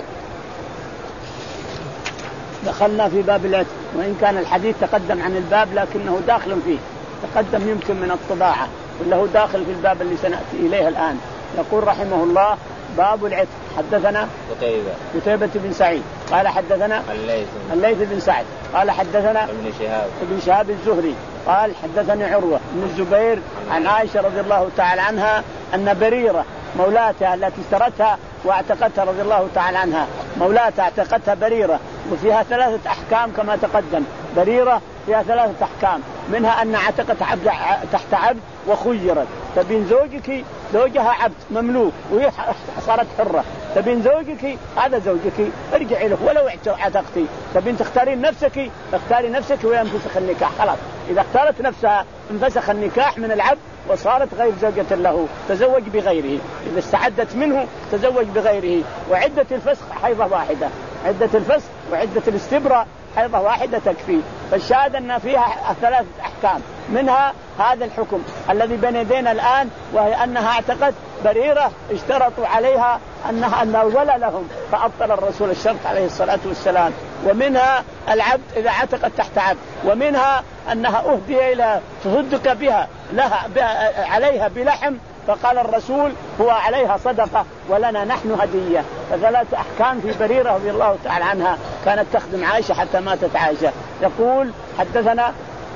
دخلنا في باب العتق وإن كان الحديث تقدم عن الباب لكنه داخل فيه، تقدم يمكن من الطباعة وله داخل في الباب اللي سنأتي إليه الآن. يقول رحمه الله باب العتق. حدثنا قتيبة قتيبة بن سعيد قال حدثنا الليث الليث بن سعد قال حدثنا ابن شهاب ابن شهاب الزهري قال حدثني عروة بن الزبير عن عائشة رضي الله تعالى عنها أن بريرة مولاتها التي اشترتها واعتقتها رضي الله تعالى عنها، مولاتها اعتقتها بريرة وفيها ثلاثة أحكام كما تقدم، بريرة فيها ثلاثة أحكام، منها أن اعتقت عبد تحت عبد وخيرت، تبين زوجك زوجها عبد مملوك وهي صارت حرة، تبين زوجك هذا زوجك ارجعي له ولو اعتقتي، تبين تختارين نفسك اختاري نفسك وينفسخ النكاح، خلاص إذا اختارت نفسها انفسخ النكاح من العبد وصارت غير زوجة له، تزوج بغيره، إذا استعدت منه تزوج بغيره. وعدة الفسخ حيضة واحدة، عدة الفسخ وعدة الاستبراء حيضة واحدة تكفي. فالشاهد أن فيها ثلاثة أحكام، منها هذا الحكم الذي بين يدينا الآن وهي أنها اعتقت بريرة اشترطوا عليها أنها أن الولى لهم فأبطل الرسول الشرط عليه الصلاة والسلام، ومنها العبد إذا اعتقت تحت عبد، ومنها أنها أهدي إلى تصدق بها لها بها عليها بلحم فقال الرسول هو عليها صدقة ولنا نحن هدية. فثلاث أحكام في بريرة رضي الله تعالى عنها كانت تخدم عائشة حتى ماتت عائشة. يقول حدثنا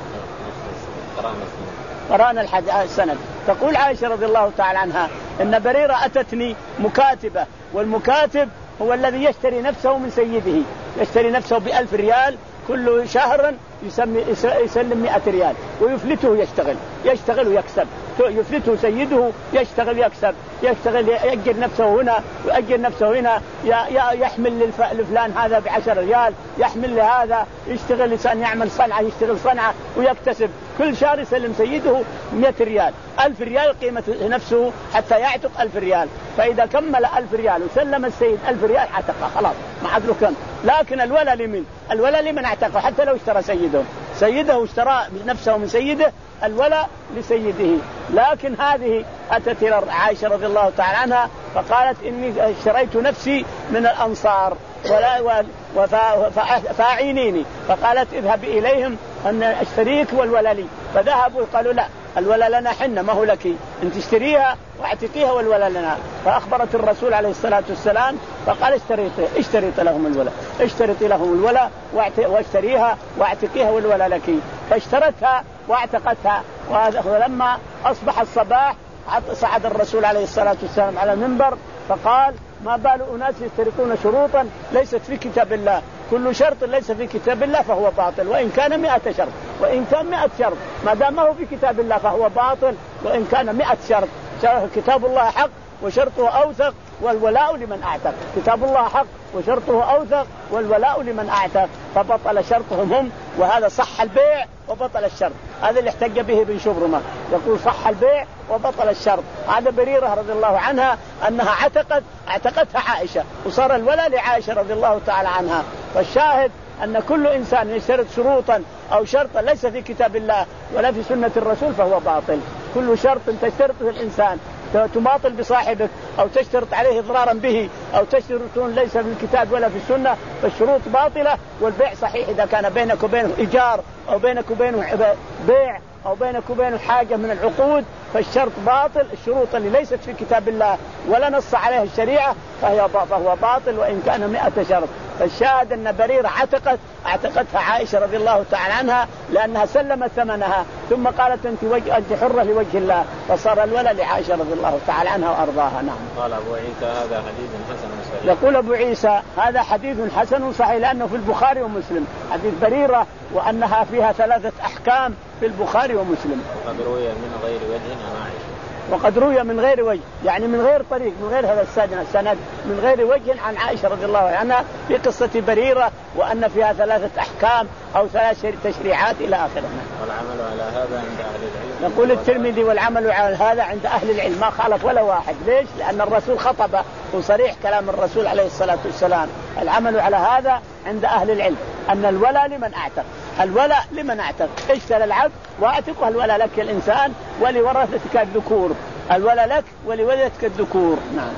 قرانا السند. تقول عائشة رضي الله تعالى عنها إن بريرة أتتني مكاتبة، والمكاتب هو الذي يشتري نفسه من سيده، يشتري نفسه بألف ريال كل شهر يسمي يسلم مئة ريال ويفلته، يشتغل يشتغل ويكسب يفلته سيده يشتغل يكسب، يشتغل يأجر نفسه هنا ويأجر نفسه هنا، يحمل لفلان هذا بعشر ريال، يحمل لهذا يشتغل لسان يعمل صنعة يشتغل صنعة ويكتسب، كل شهر يسلم سيده مئة ريال، ألف ريال قيمة نفسه حتى يعتق ألف ريال. فإذا كمل ألف ريال وسلم السيد ألف ريال عتقه خلاص ما عاد له كم. لكن الولا لمن؟ الولا لمن اعتقه حتى لو اشترى سيده، سيده اشترى نفسه من سيده، الولا لسيده. لكن هذه أتت إلى عائشة رضي الله تعالى عنها فقالت إني اشتريت نفسي من الأنصار ولا فاعينيني، فقالت اذهبي إليهم أن اشتريك والولا لي، فذهبوا قالوا لا الولا لنا حنا ما هو لك، انت اشتريها واعتقيها والولا لنا. فأخبرت الرسول عليه الصلاة والسلام فقال اشتريت اشتريت لهم الولا اشتريت لهم الولا واشتريها واعتقيها والولا لك. فاشترتها واعتقتها. ولما أصبح الصباح صعد الرسول عليه الصلاة والسلام على المنبر فقال ما بال أناس يشترطون شروطا ليست في كتاب الله، كل شرط ليس في كتاب الله فهو باطل وإن كان مئة شرط، وإن كان مئة شرط ما دام ما هو في كتاب الله فهو باطل وإن كان مئة شرط. كتاب الله حق وشرطه أوثق والولاء لمن أعتق، كتاب الله حق وشرطه أوثق والولاء لمن أعتق. فبطل شرطهم هم، وهذا صح البيع وبطل الشرط. هذا اللي احتج به ابن شبرمة يقول صح البيع وبطل الشرط. هذا بريرة رضي الله عنها أنها عتقت اعتقتها عائشة وصار الولاء لعائشة رضي الله تعالى عنها. فالشاهد أن كل إنسان يشترط شروطا أو شرطا ليس في كتاب الله ولا في سنة الرسول فهو باطل. كل شرط تشترطه الإنسان تماطل بصاحبك أو تشترط عليه إضرارا به أو تشترطون ليس في الكتاب ولا في السنة فالشروط باطلة. والبيع صحيح إذا كان بينك وبينه إيجار أو بينك وبينه بيع أو بينك وبينه حاجة من العقود فالشرط باطل. الشروط اللي ليست في كتاب الله ولا نص عليها الشريعة فهي فهو باطل وإن كان مئة شرط. فالشاهد أن بريرة عتقت اعتقتها عائشة رضي الله تعالى عنها لأنها سلمت ثمنها ثم قالت أنت, وجه أنت حرة لوجه الله فصار الولد لعائشة رضي الله تعالى عنها وأرضاها. نعم. قال أبو عيسى هذا حديث حسن صحيح. يقول أبو عيسى هذا حديث حسن صحيح لأنه في البخاري ومسلم حديث بريرة وأنها فيها ثلاثة أحكام في البخاري ومسلم. وقد روي من غير وجه عن عائشة وقد روي من غير وجه يعني من غير طريق من غير هذا السند من غير وجه عن عائشة رضي الله عنها في قصة بريرة وأن فيها ثلاثة أحكام أو ثلاث تشريعات إلى آخره. والعمل على هذا عند أهل العلم. يقول الترمذي والعمل على هذا عند أهل العلم ما خالف ولا واحد. ليش؟ لأن الرسول خطب وصريح كلام الرسول عليه الصلاة والسلام. العمل على هذا عند أهل العلم أن الولاء لمن أعتق الولاء لمن أعتق اشترى العبد وأعتقه الولاء لك الإنسان ولورثتك الذكور الولاء لك ولولدتك الذكور. نعم.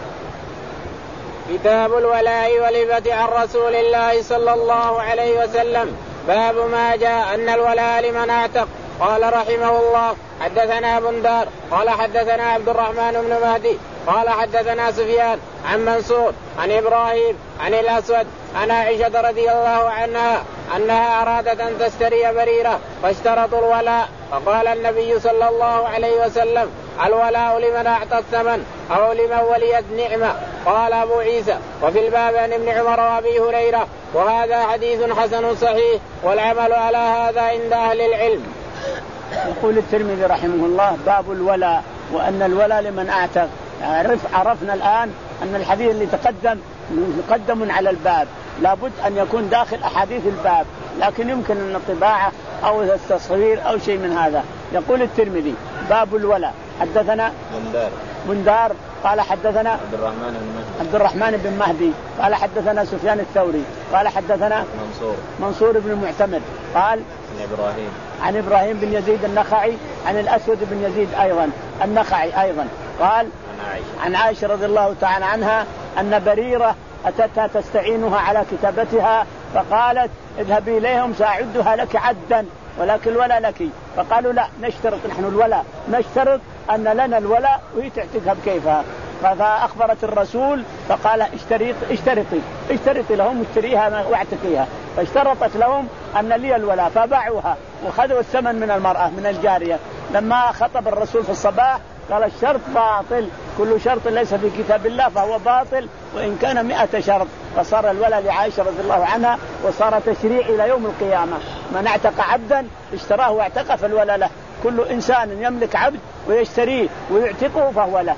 كتاب الولاء والهبة عن رسول الله صلى الله عليه وسلم. باب ما جاء أن الولاء لمن أعتق. قال رحمه الله حدثنا بندار قال حدثنا عبد الرحمن بن مهدي قال حدثنا سفيان عن منصور عن إبراهيم عن الأسود عن عائشة رضي الله عنها أنها أرادت أن تشتري بريرة فاشترطوا الولاء فقال النبي صلى الله عليه وسلم الولاء لمن أعطى الثمن أو لمن وليت نعمة. قال أبو عيسى وفي الباب عن ابن عمر وأبي هريرة وهذا حديث حسن صحيح والعمل على هذا عند أهل العلم. يقول الترمذي رحمه الله باب الولاء وأن الولاء لمن أعتق. عرف عرفنا الآن أن الحديث اللي تقدم مقدم على الباب لابد أن يكون داخل أحاديث الباب لكن يمكن أن الطباعة أو التصوير أو شيء من هذا. يقول الترمذي باب الولاء حدثنا بندار بندار قال حدثنا عبد الرحمن بن مهدي عبد الرحمن بن مهدي قال حدثنا سفيان الثوري قال حدثنا منصور منصور بن المعتمد قال عن إبراهيم عن إبراهيم بن يزيد النخعي عن الأسود بن يزيد أيضا النخعي أيضا قال عن عائشة عن عائشة رضي الله تعالى عنها أن بريرة أتتها تستعينها على كتابتها فقالت اذهبي إليهم سأعدها لك عدا ولكن الولاء لك. فقالوا لا نشترط نحن الولاء نشترط أن لنا الولاء وهي تعتقها بكيفها. فأخبرت الرسول فقال اشتريط اشترطي اشترطي لهم اشتريها واعتقيها. فاشترطت لهم أن لي الولاء فباعوها وخذوا الثمن من المرأة من الجارية. لما خطب الرسول في الصباح قال الشرط باطل كل شرط ليس في كتاب الله فهو باطل وإن كان مئة شرط. فصار الولاء لعائشة رضي الله عنها وصار تشريع إلى يوم القيامة من اعتق عبدا اشتراه واعتق فالولاء له كل إنسان يملك عبد ويشتريه ويعتقه فهو له،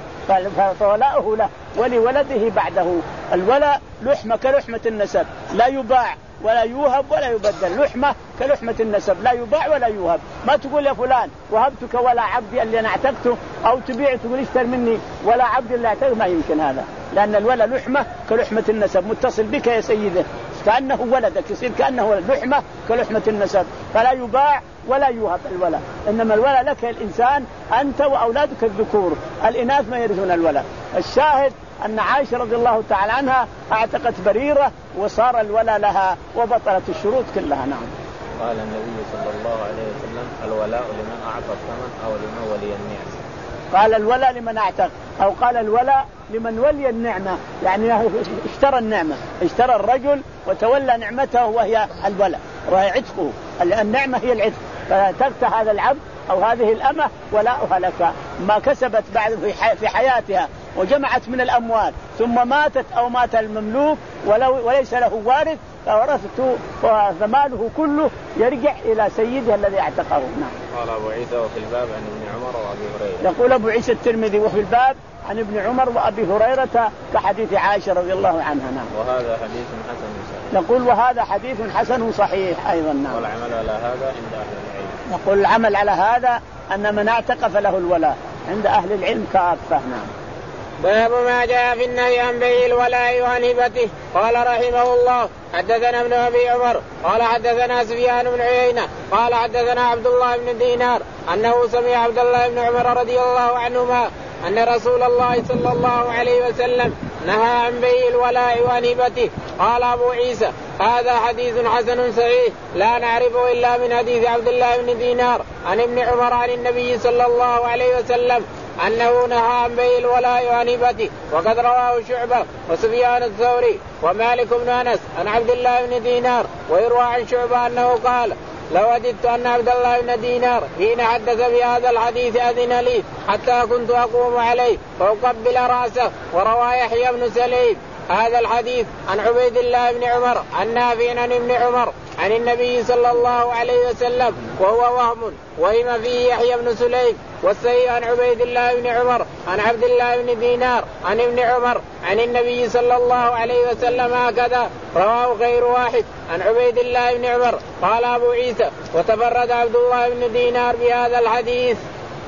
فولاؤه له ولولده بعده. الولاء لحمة كلحمة النسب، لا يباع ولا يوهب ولا يبدل. لحمة كلحمة النسب، لا يباع ولا يوهب. ما تقول يا فلان وهبتك ولا عبدي اللي أنا اعتقته، أو تبيع تقول اشتر مني ولا عبدي اللي اعتقته، ما يمكن هذا، لأن الولاء لحمة كلحمة النسب، متصل بك يا سيده كأنه ولدك، يصير كأنه ولد. لحمة كلحمة النسب، فلا يباع ولا يوهب الولاء. إنما الولاء لك الإنسان أنت وأولادك الذكور، الإناث ما يرثون الولاء. الشاهد أن عائشة رضي الله تعالى عنها اعتقت بريرة وصار الولاء لها وبطلت الشروط كلها. نعم. قال النبي صلى الله عليه وسلم الولاء لمن أعطى الثمن أو لمن ولي النعمة. قال الولاء لمن اعتق، أو قال الولاء لمن ولي النعمة، يعني اشترى النعمة، اشترى الرجل وتولى نعمته وهي الولاء وهي عتقه. النعمة هي العتق، فترك هذا العبد أو هذه الأمة ولاؤها لك. ما كسبت بعد في حياتها وجمعت من الأموال ثم ماتت أو مات المملوك ولو وليس له وارث، فورثته فماله كله يرجع إلى سيده الذي اعتقه. نعم. قال أبو عيسى وفي الباب عن ابن عمر وأبي هريرة. يقول أبو عيسى الترمذي وفي الباب عن ابن عمر وأبي هريرة كحديث عائشة رضي الله عنها. نعم. وهذا حديث حسن صحيح. يقول وهذا حديث حسن صحيح أيضا. نعم. والعمل على هذا عند أهل العلم. يقول العمل على هذا أن من اعتق فله الولاء عند أهل العلم كافة. نعم. باب ما جاء في النهي عن بيع الولاء وعن هبته. قال رحمه الله حدثنا ابن أبي عمر قال حدثنا سفيان بن عيينة قال حدثنا عبد الله بن دينار أنه سمع عبد الله بن عمر رضي الله عنهما أن رسول الله صلى الله عليه وسلم نهى عن بيع الولاء وعن هبته. قال أبو عيسى هذا حديث حسن صحيح لا نعرفه إلا من حديث عبد الله بن دينار عن ابن عمر عن النبي صلى الله عليه وسلم أنه نهى عن بيع الولاء وعن هبته. وقد رواه شعبة وسفيان الثوري ومالك بن أنس عن عبد الله بن دينار. ويروى عن شعبة أنه قال لو وددت أن عبد الله بن دينار حين حدث بهذا الحديث أذن لي حتى كنت أقوم عليه فأقبل رأسه. وروى يحيى بن سليم هذا الحديث عن عبيد الله بن عمر عن نافع عن ابن عمر عن النبي صلى الله عليه وسلم وهو وهم وهم فيه يحيى بن سليم. والصحيح عن عبيد الله بن عمر عن عبد الله بن دينار عن ابن عمر عن النبي صلى الله عليه وسلم هكذا رواه غير واحد عن عبيد الله بن عمر. قال أبو عيسى وتفرد عبد الله بن دينار بهذا الحديث.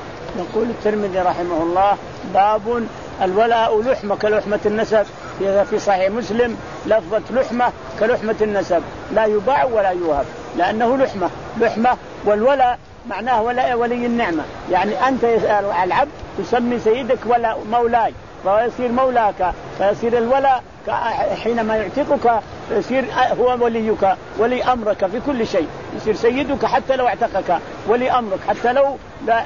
يقول الترمذي رحمه الله باب الولاء لحمة كلحمة النسب. في صحيح مسلم لفظة لحمة كلحمة النسب، لا يباع ولا يوهب لأنه لحمة لحمة. والولاء معناه ولاء ولي النعمة، يعني أنت العبد تسمي سيدك ولا مولاي فيصير مولاك، فيصير الولاء حينما يعتقك يصير هو وليك ولي أمرك في كل شيء، يصير سيدك حتى لو اعتقك ولي أمرك، حتى لو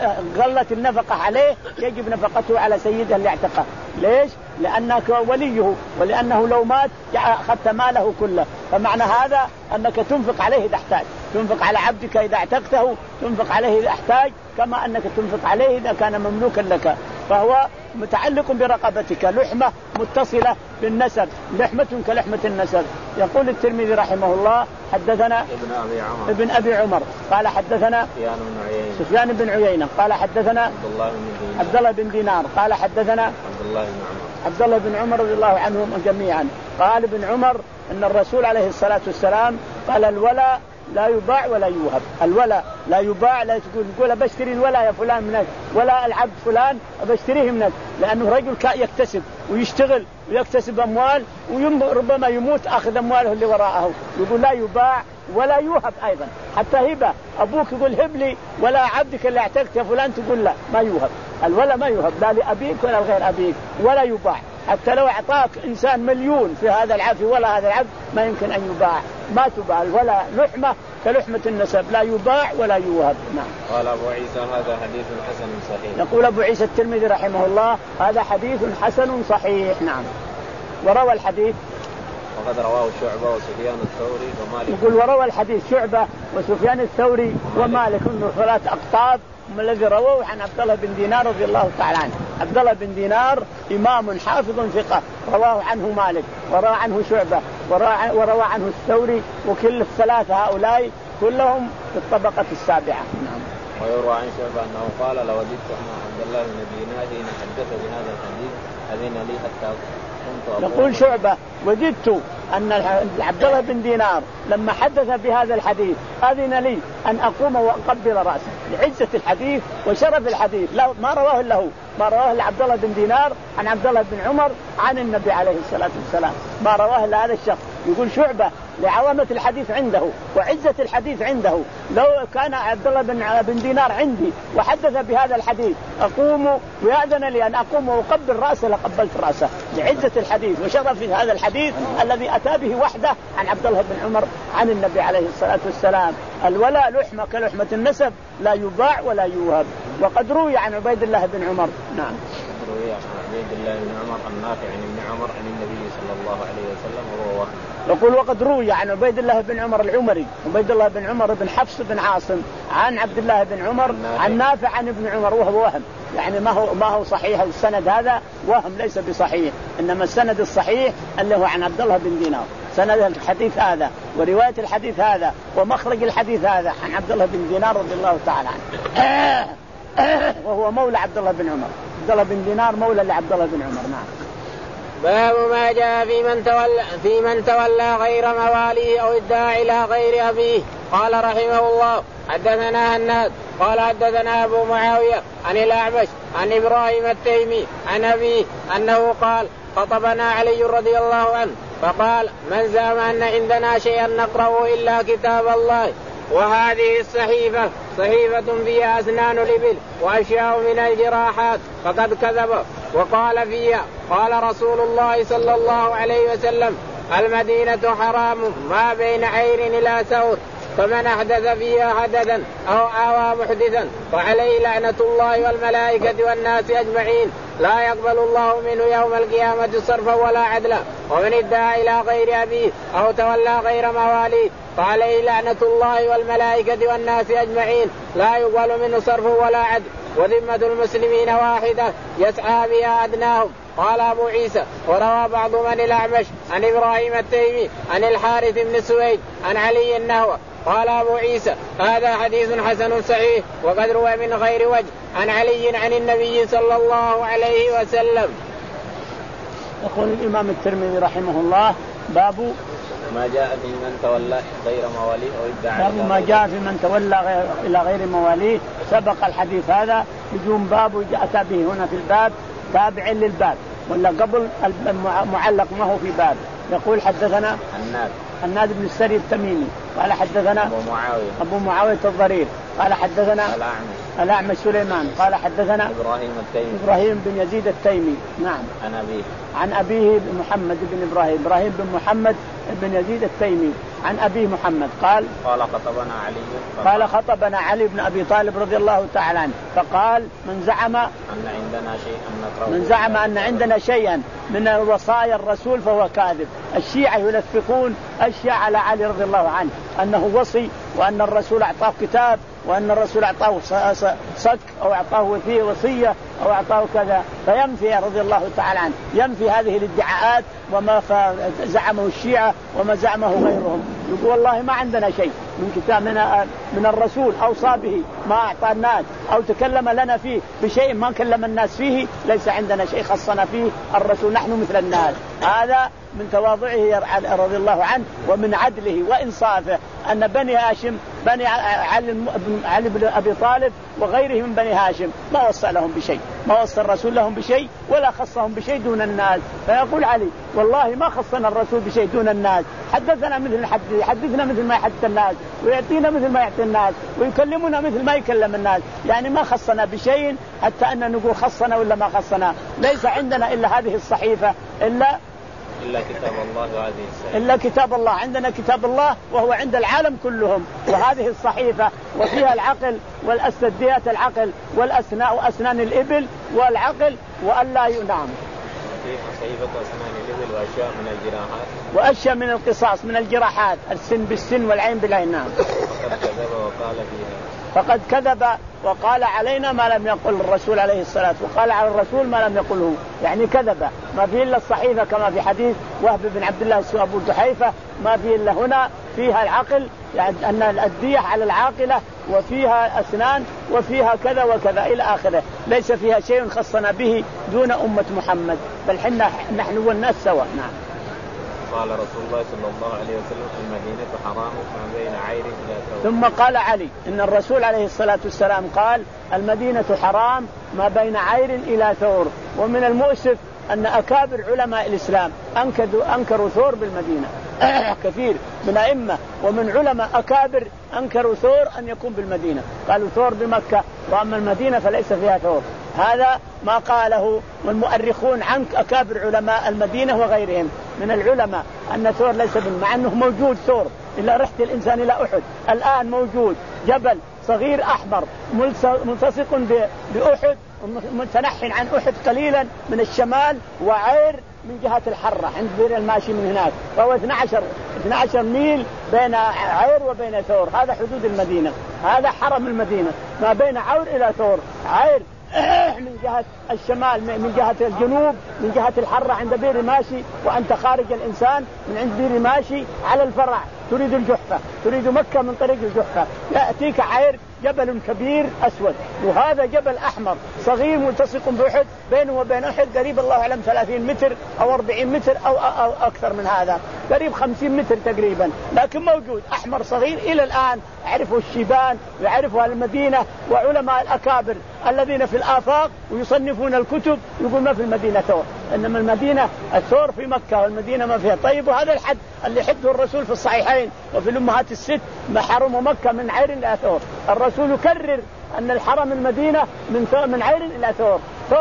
غلت النفقة عليه يجب نفقته على سيده اللي اعتقه. ليش؟ لأنك وليه، ولأنه لو مات أخذت ماله كله. فمعنى هذا أنك تنفق عليه إذا احتاج، تنفق على عبدك إذا اعتقته، تنفق عليه إذا احتاج، كما أنك تنفق عليه إذا كان مملوكا لك. فهو متعلق برقبتك، لحمة متصلة بالنسب، لحمة كلحمة النسب. يقول الترمذي رحمه الله حدثنا ابن أبي عمر, ابن أبي عمر قال حدثنا سفيان بن عيينة سفيان بن عيينة قال حدثنا عبد الله بن دينار, عبد الله بن دينار قال حدثنا عبد الله بن عمر عبد الله بن عمر رضي الله عنهم جميعا. قال ابن عمر أن الرسول عليه الصلاة والسلام قال الولاء لا يباع ولا يوهب. الولاء لا يباع، لا تقول تقول بشتري الولاء يا فلان منك ولا العبد فلان بشتريه منك، لأنه رجل يكتسب ويشتغل ويكتسب أموال وربما يموت أخذ أمواله اللي وراءه. يقول لا يباع ولا يوهب أيضا. حتى هبة أبوك يقول هب لي ولا عبدك اللي اعتقت يا فلان تقول لا ما يوهب. الولاء ما يوهب لا لأبيك ولا لغير أبيك ولا يباع. حتى لو أعطاك إنسان مليون في هذا العبد ولا هذا العبد ما يمكن أن يباع، ما تباع. الولاء لحمة كلحمة النسب لا يباع ولا يوهب. نعم. قال أبو عيسى هذا حديث حسن صحيح. يقول أبو عيسى الترمذي رحمه الله هذا حديث حسن صحيح. نعم. وروى الحديث وقد رواه شعبة وسفيان الثوري ومالك. يقول وروى الحديث شعبة وسفيان الثوري ومالك من ثلاث أقطاب من الذي رواه عن عبد الله بن دينار رضي الله تعالى عنه. عبد الله بن دينار إمام حافظ ثقة رواه عنه مالك وروى عنه شعبة وروى عنه الثوري، وكل الثلاثة هؤلاء كلهم في الطبقة السابعة. نعم. ويروى عن شعبة أنه قال لوددت أن عبد الله بن دينار حين حدث بهذا الحديث أذن لي حتى كنت أقول. يقول شعبة وددت أن عبد الله بن دينار لما حدث بهذا الحديث أذن لي أن أقوم وأقبل رأسه لعزة الحديث وشرف الحديث. لا ما رواه إلا هو، ما رواه إلا عبد الله بن دينار عن عبد الله بن عمر عن النبي عليه الصلاة والسلام، ما رواه إلا هذا الشخص. يقول شعبة لعظمة الحديث عنده وعزة الحديث عنده، لو كان عبد الله بن دينار عندي وحدث بهذا الحديث أقوم ويأذن لي أن أقوم وأقبل رأسه لقبلت رأسه لعزة الحديث وشرف هذا الحديث الذي أتى به وحده عن عبد الله بن عمر عن النبي عليه الصلاة والسلام. الولاء لحمة كلحمة النسب لا يباع ولا يوهب. وقد روي عن عبيد الله بن عمر. نعم روي عن عبيد الله بن عمر النافع عن ابن عمر عن النبي صلى الله عليه وسلم وهو يقول وقد روي عن عبيد الله بن عمر العمري عبيد الله بن عمر بن حفص بن عاصم عن عبد الله بن عمر عن نافع عن ابن عمر وهو وهم، يعني ما هو ما هو صحيح. السند هذا وهم ليس بصحيح، إنما السند الصحيح اللي هو عن عبد الله بن دينار، سند الحديث هذا ورواية الحديث هذا ومخرج الحديث هذا عن عبد الله بن دينار رضي الله تعالى عنه وهو مولى عبد الله بن عمر. عبد الله بن دينار مولى لعبد الله بن عمر. نعم. باب ما جاء في من تولى في من تولى غير مواليه أو ادعى إلى غير أبيه. قال رحمه الله حدثنا هناد قال حدثنا أبو معاوية عن الأعمش عن إبراهيم التيمي عن أبيه أنه قال خطبنا علي رضي الله عنه فقال من زعم أن عندنا شيئا نقرأه إلا كتاب الله وهذه الصحيفة صحيفة فيها أسنان الإبل وأشياء من الجراحات فقد كذب وقال فيها قال رسول الله صلى الله عليه وسلم المدينة حرام ما بين عير إلى ثور فمن أحدث فيها حدثا أو آوى محدثا فعليه لعنة الله والملائكة والناس أجمعين لا يقبل الله منه يوم القيامة صرفا ولا عدلا. ومن ادعى إلى غير أبيه أو تولى غير مواليه فعليه لعنة الله والملائكة والناس أجمعين لا يقبل منه صرف ولا عدل. وذمة المسلمين واحدة يسعى بها أدناهم. قال أبو عيسى وروى بعض من الأعمش عن إبراهيم التيمي عن الحارث بن سويد عن علي النهوى. قال أبو عيسى هذا حديث حسن صحيح وقد روى من غير وجه عن علي عن النبي صلى الله عليه وسلم. يقول الإمام الترمذي رحمه الله باب ما جاء في من تولى غير مواليه أو ادعى باب ما جاء في من تولى غير إلى غير مواليه. سبق الحديث هذا بدون باب أتى به هنا في الباب تابع للباب ولا قبل معلق ما هو في باب. يقول حدثنا الناد الناد بن السري التميمي قال حدثنا أبو معاوية أبو معاوية الضرير قال حدثنا الأعمش الأعمش سليمان قال حدثنا إبراهيم التيمي إبراهيم بن يزيد التيمي. نعم. عن أبيه عن أبيه محمد بن إبراهيم إبراهيم بن محمد بن يزيد التيمي عن أبيه محمد قال قال خطبنا علي قال خطبنا علي بن أبي طالب رضي الله تعالى عنه فقال من زعم أن عندنا شيئا نقرأه من زعم أن عندنا شيئا من وصايا الرسول فهو كاذب. الشيعة يلفقون أشياء على علي رضي الله عنه أنه وصي وأن الرسول أعطاه كتاب وأن الرسول أعطاه صك أو أعطاه وصية أو أعطاه كذا فينفي رضي الله تعالى عنه ينفي هذه الادعاءات وما زعمه الشيعة وما زعمه غيرهم. يقول والله ما عندنا شيء من كتاب من, من الرسول أوصى به ما أعطى الناس أو تكلم لنا فيه بشيء ما كلم الناس فيه ليس عندنا شيء خصنا فيه الرسول نحن مثل الناس. هذا من تواضعه رضي الله عنه ومن عدله وإنصافه أن بني هاشم بني علي بن أبي طالب وغيره من بني هاشم ما وصى لهم بشيء ما وصى الرسول لهم بشيء ولا خصهم بشيء دون الناس. فيقول علي والله ما خصنا الرسول بشيء دون الناس حدثنا مثل حدث حدثنا مثل ما يحدث الناس ويعطينا مثل ما يعطي الناس ويكلمنا مثل ما يكلم الناس يعني ما خصنا بشيء حتى أن نقول خصنا ولا ما خصنا. ليس عندنا إلا هذه الصحيفة إلا إلا كتاب الله وهذه الصحيفة إلا كتاب الله. عندنا كتاب الله وهو عند العالم كلهم وهذه الصحيفة وفيها العقل والأسديات العقل والأسنان وأسنان الإبل والعقل وألا ينام صحيفة أسنان الإبل وأشياء من الجراحات وأشياء من القصاص من الجراحات السن بالسن والعين بالعين. نعم. فقد كذب وقال فيها فقد كذب وقال علينا ما لم يقل الرسول عليه الصلاة وقال على الرسول ما لم يقله يعني كذب. ما فيه إلا الصحيفة كما في حديث وهب بن عبد الله أبو جحيفة ما فيه إلا هنا فيها العقل، يعني أن الدية على العاقلة وفيها أسنان وفيها كذا وكذا إلى آخره، ليس فيها شيء خصنا به دون أمة محمد، بل حنا نحن والناس سواء. نعم. قال رسول الله صلى الله عليه وسلم المدينة حرام ما بين عير إلى ثور. ثم قال علي إن الرسول عليه الصلاة والسلام قال المدينة حرام ما بين عير إلى ثور. ومن المؤسف أن أكابر علماء الإسلام أنكروا, أنكروا ثور بالمدينة كثير من أئمة ومن علماء أكابر أنكروا ثور أن يكون بالمدينة، قالوا ثور بمكة وأما المدينة فليس فيها ثور. هذا ما قاله والمؤرخون عن أكابر علماء المدينة وغيرهم من العلماء أن ثور ليس بالمدينة، مع أنه موجود ثور إلا رحت الإنسان إلى أحد الآن موجود جبل صغير أحمر ملتصق بأحد متنحن عن أحد قليلا من الشمال وعير من جهة الحرة عند بير الماشي من هناك، فهو اثني عشر ميل بين عير وبين ثور. هذا حدود المدينة، هذا حرم المدينة ما بين عير إلى ثور. عير من جهة الشمال من جهة الجنوب من جهة الحرة عند بير ماشي، وأنت خارج الإنسان من عند بير ماشي على الفرع تريد الجحفة تريد مكة من طريق الجحفة يأتيك عير جبل كبير أسود، وهذا جبل أحمر صغير ملتصق بأحد بينه وبين أحد قريب الله أعلم ثلاثين متر أو أربعين متر أو, أو أكثر من هذا، قريب خمسين متر تقريبا، لكن موجود أحمر صغير إلى الآن يعرفه الشيبان ويعرفه المدينة وعلماء الأكابر الذين في الآفاق ويصنفون الكتب يقول ما في المدينة ثور، إنما المدينة الثور في مكة والمدينة ما فيها. طيب وهذا الحد اللي حده الرسول في الصحيحين وفي الأمهات الست محرم مكة من عير إلى ثور، الرسول يكرر أن الحرم المدينة من من عير إلى ثور،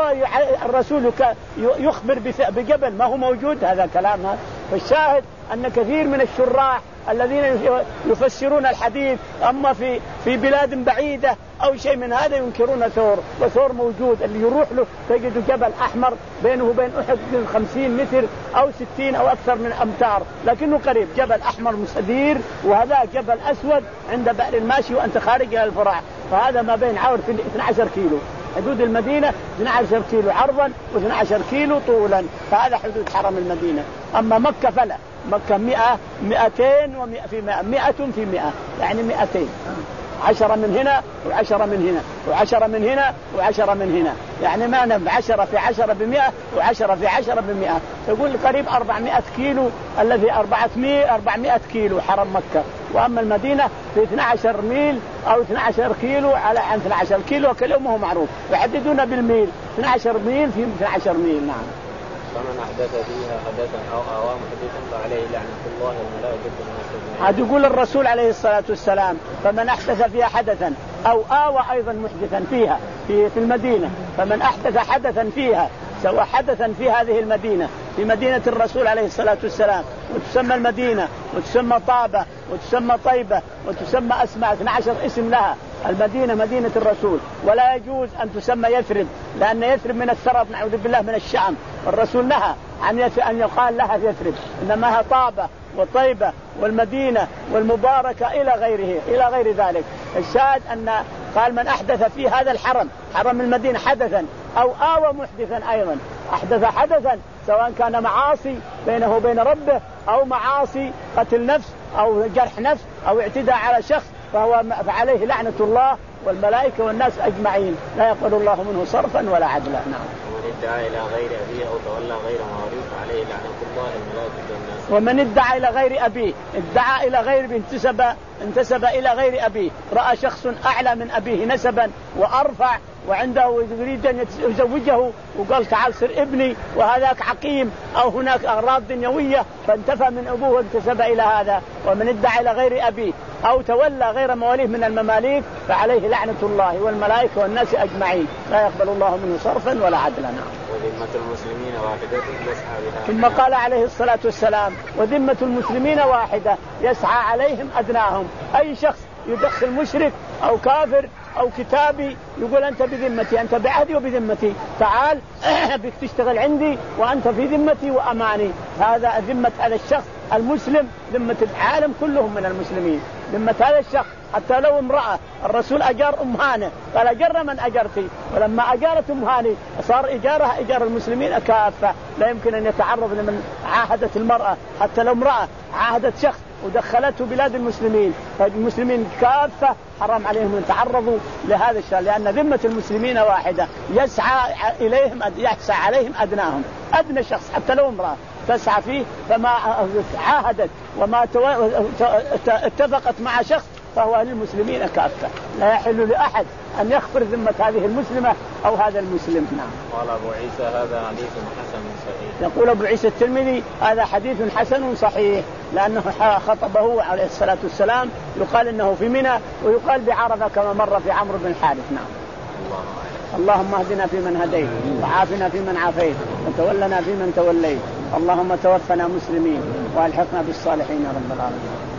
الرسول يخبر بجبل ما هو موجود، هذا كلام. فالشاهد أن كثير من الشراح الذين يفسرون الحديث أما في في بلاد بعيدة أو شيء من هذا ينكرون ثور، وثور موجود اللي يروح له تجد جبل أحمر بينه وبين أحد من خمسين متر أو ستين أو أكثر من أمتار، لكنه قريب جبل أحمر مستدير، وهذا جبل أسود عند بئر الماشي وأنت خارج إلى الفرع، فهذا ما بين عور في اثني عشر كيلو، حدود المدينة اثني عشر كيلو عرضا واثني عشر كيلو طولا، فهذا حدود حرم المدينة. أما مكة فلا، مكة مئة مئتين ومئة في مئة مئة في مئة يعني مئتين، عشرة من هنا وعشرة من هنا وعشرة من هنا وعشرة من هنا، يعني ما نب عشرة في عشرة بمئة وعشرة في عشرة بمئة، تقول قريب أربعمائة كيلو الذي أربعمائة أربعمائة كيلو حرم مكة، وأما المدينة في اثني عشر ميل أو اثني عشر كيلو على عن اثني عشر كيلو كلامه معروف، يحددون بالميل اثني عشر ميل في اثني عشر ميل. نعم. فمن أحدث فيها حدثا أو آوى محدثا فعليه لعنة الله والملائكة والناس أجمعين. عاد يقول الرسول عليه الصلاة والسلام فمن أحدث فيها حدثا أو آوى أيضا محدثا فيها في في المدينة، فمن أحدث حدثا فيها سواء حدثا في هذه المدينة في مدينة الرسول عليه الصلاة والسلام، وتسمى المدينة وتسمى طابة وتسمى طيبة وتسمى أسماء اثني عشر اسم لها، المدينة مدينة الرسول، ولا يجوز أن تسمى يثرب لأن يثرب من الثرب نعوذ بالله من الشام، الرسول نهى عن أن يقال لها يثرب، إنما هي طابة وطيبة والمدينة والمباركة إلى غيره إلى غير ذلك. الشاهد أن قال من أحدث في هذا الحرم حرم المدينة حدثا أو آوى محدثا أيضا، أحدث حدثا سواء كان معاصي بينه وبين ربه أو معاصي قتل نفس أو جرح نفس أو اعتداء على شخص فهو فعليه لعنة الله والملائكة والناس أجمعين، لا يقبل الله منه صرفا ولا عدلا. نعم. ومن ادعى إلى غير أبيه أو تولى غير مواليه فعليه لعنة الله والملائكة والناس. ومن ادعى إلى غير أبيه، ادعى إلى غير انتسب انتسب إلى غير أبيه، رأى شخص أعلى من أبيه نسبا وأرفع وعنده يريد أن يزوجه وقال تعال صر ابني وهذاك عقيم أو هناك أغراض دنيوية فانتفى من أبوه وانتسب إلى هذا. ومن ادعى إلى غير أبيه أو تولى غير مواليه من المماليك فعليه لعنة الله والملائكة والناس أجمعين، لا يقبل الله منه صرفا ولا عدلا. وذمة المسلمين واحدة يسعى بها. ثم قال عليه الصلاة والسلام وذمة المسلمين واحدة يسعى عليهم أدناهم، أي شخص يدخل مشرك أو كافر أو كتابي يقول أنت بذمتي أنت بعهدي وبذمتي تعال بك تشتغل عندي وأنت في ذمتي وأماني، هذا ذمة هذا الشخص المسلم، ذمة العالم كلهم من المسلمين، ذمة هذا الشخص. حتى لو امرأة الرسول أجار أم هانة قال أجر من أجرتي، ولما أجارت أم هانة صار إجارها إجار المسلمين كافة، لا يمكن أن يتعرض لمن عاهدت المرأة، حتى لو امرأة عاهدت شخص ودخلته بلاد المسلمين، فالمسلمين كافة حرام عليهم أن يتعرضوا لهذا الشر، لأن ذمة المسلمين واحدة يسعى إليهم يسعى عليهم أدناهم، أدنى شخص حتى لو امرأة تسعى فيه، فما عاهدت وما اتفقت مع شخص فهو للمسلمين كافة، لا يحل لأحد أن يخفر ذمة هذه المسلمة أو هذا المسلم. نعم. قال أبو عيسى هذا حديث حسن صحيح. يقول أبو عيسى الترمذي هذا حديث حسن صحيح، لأنه خطبه عليه الصلاة والسلام، يقال إنه في منى ويقال بعرفة كما مر في عمرو بن الحارث. نعم. الله. اللهم اهدنا فيمن هديت وعافنا فيمن عافيت وتولنا فيمن توليت، اللهم توفنا مسلمين والحقنا بالصالحين يا رب العالمين.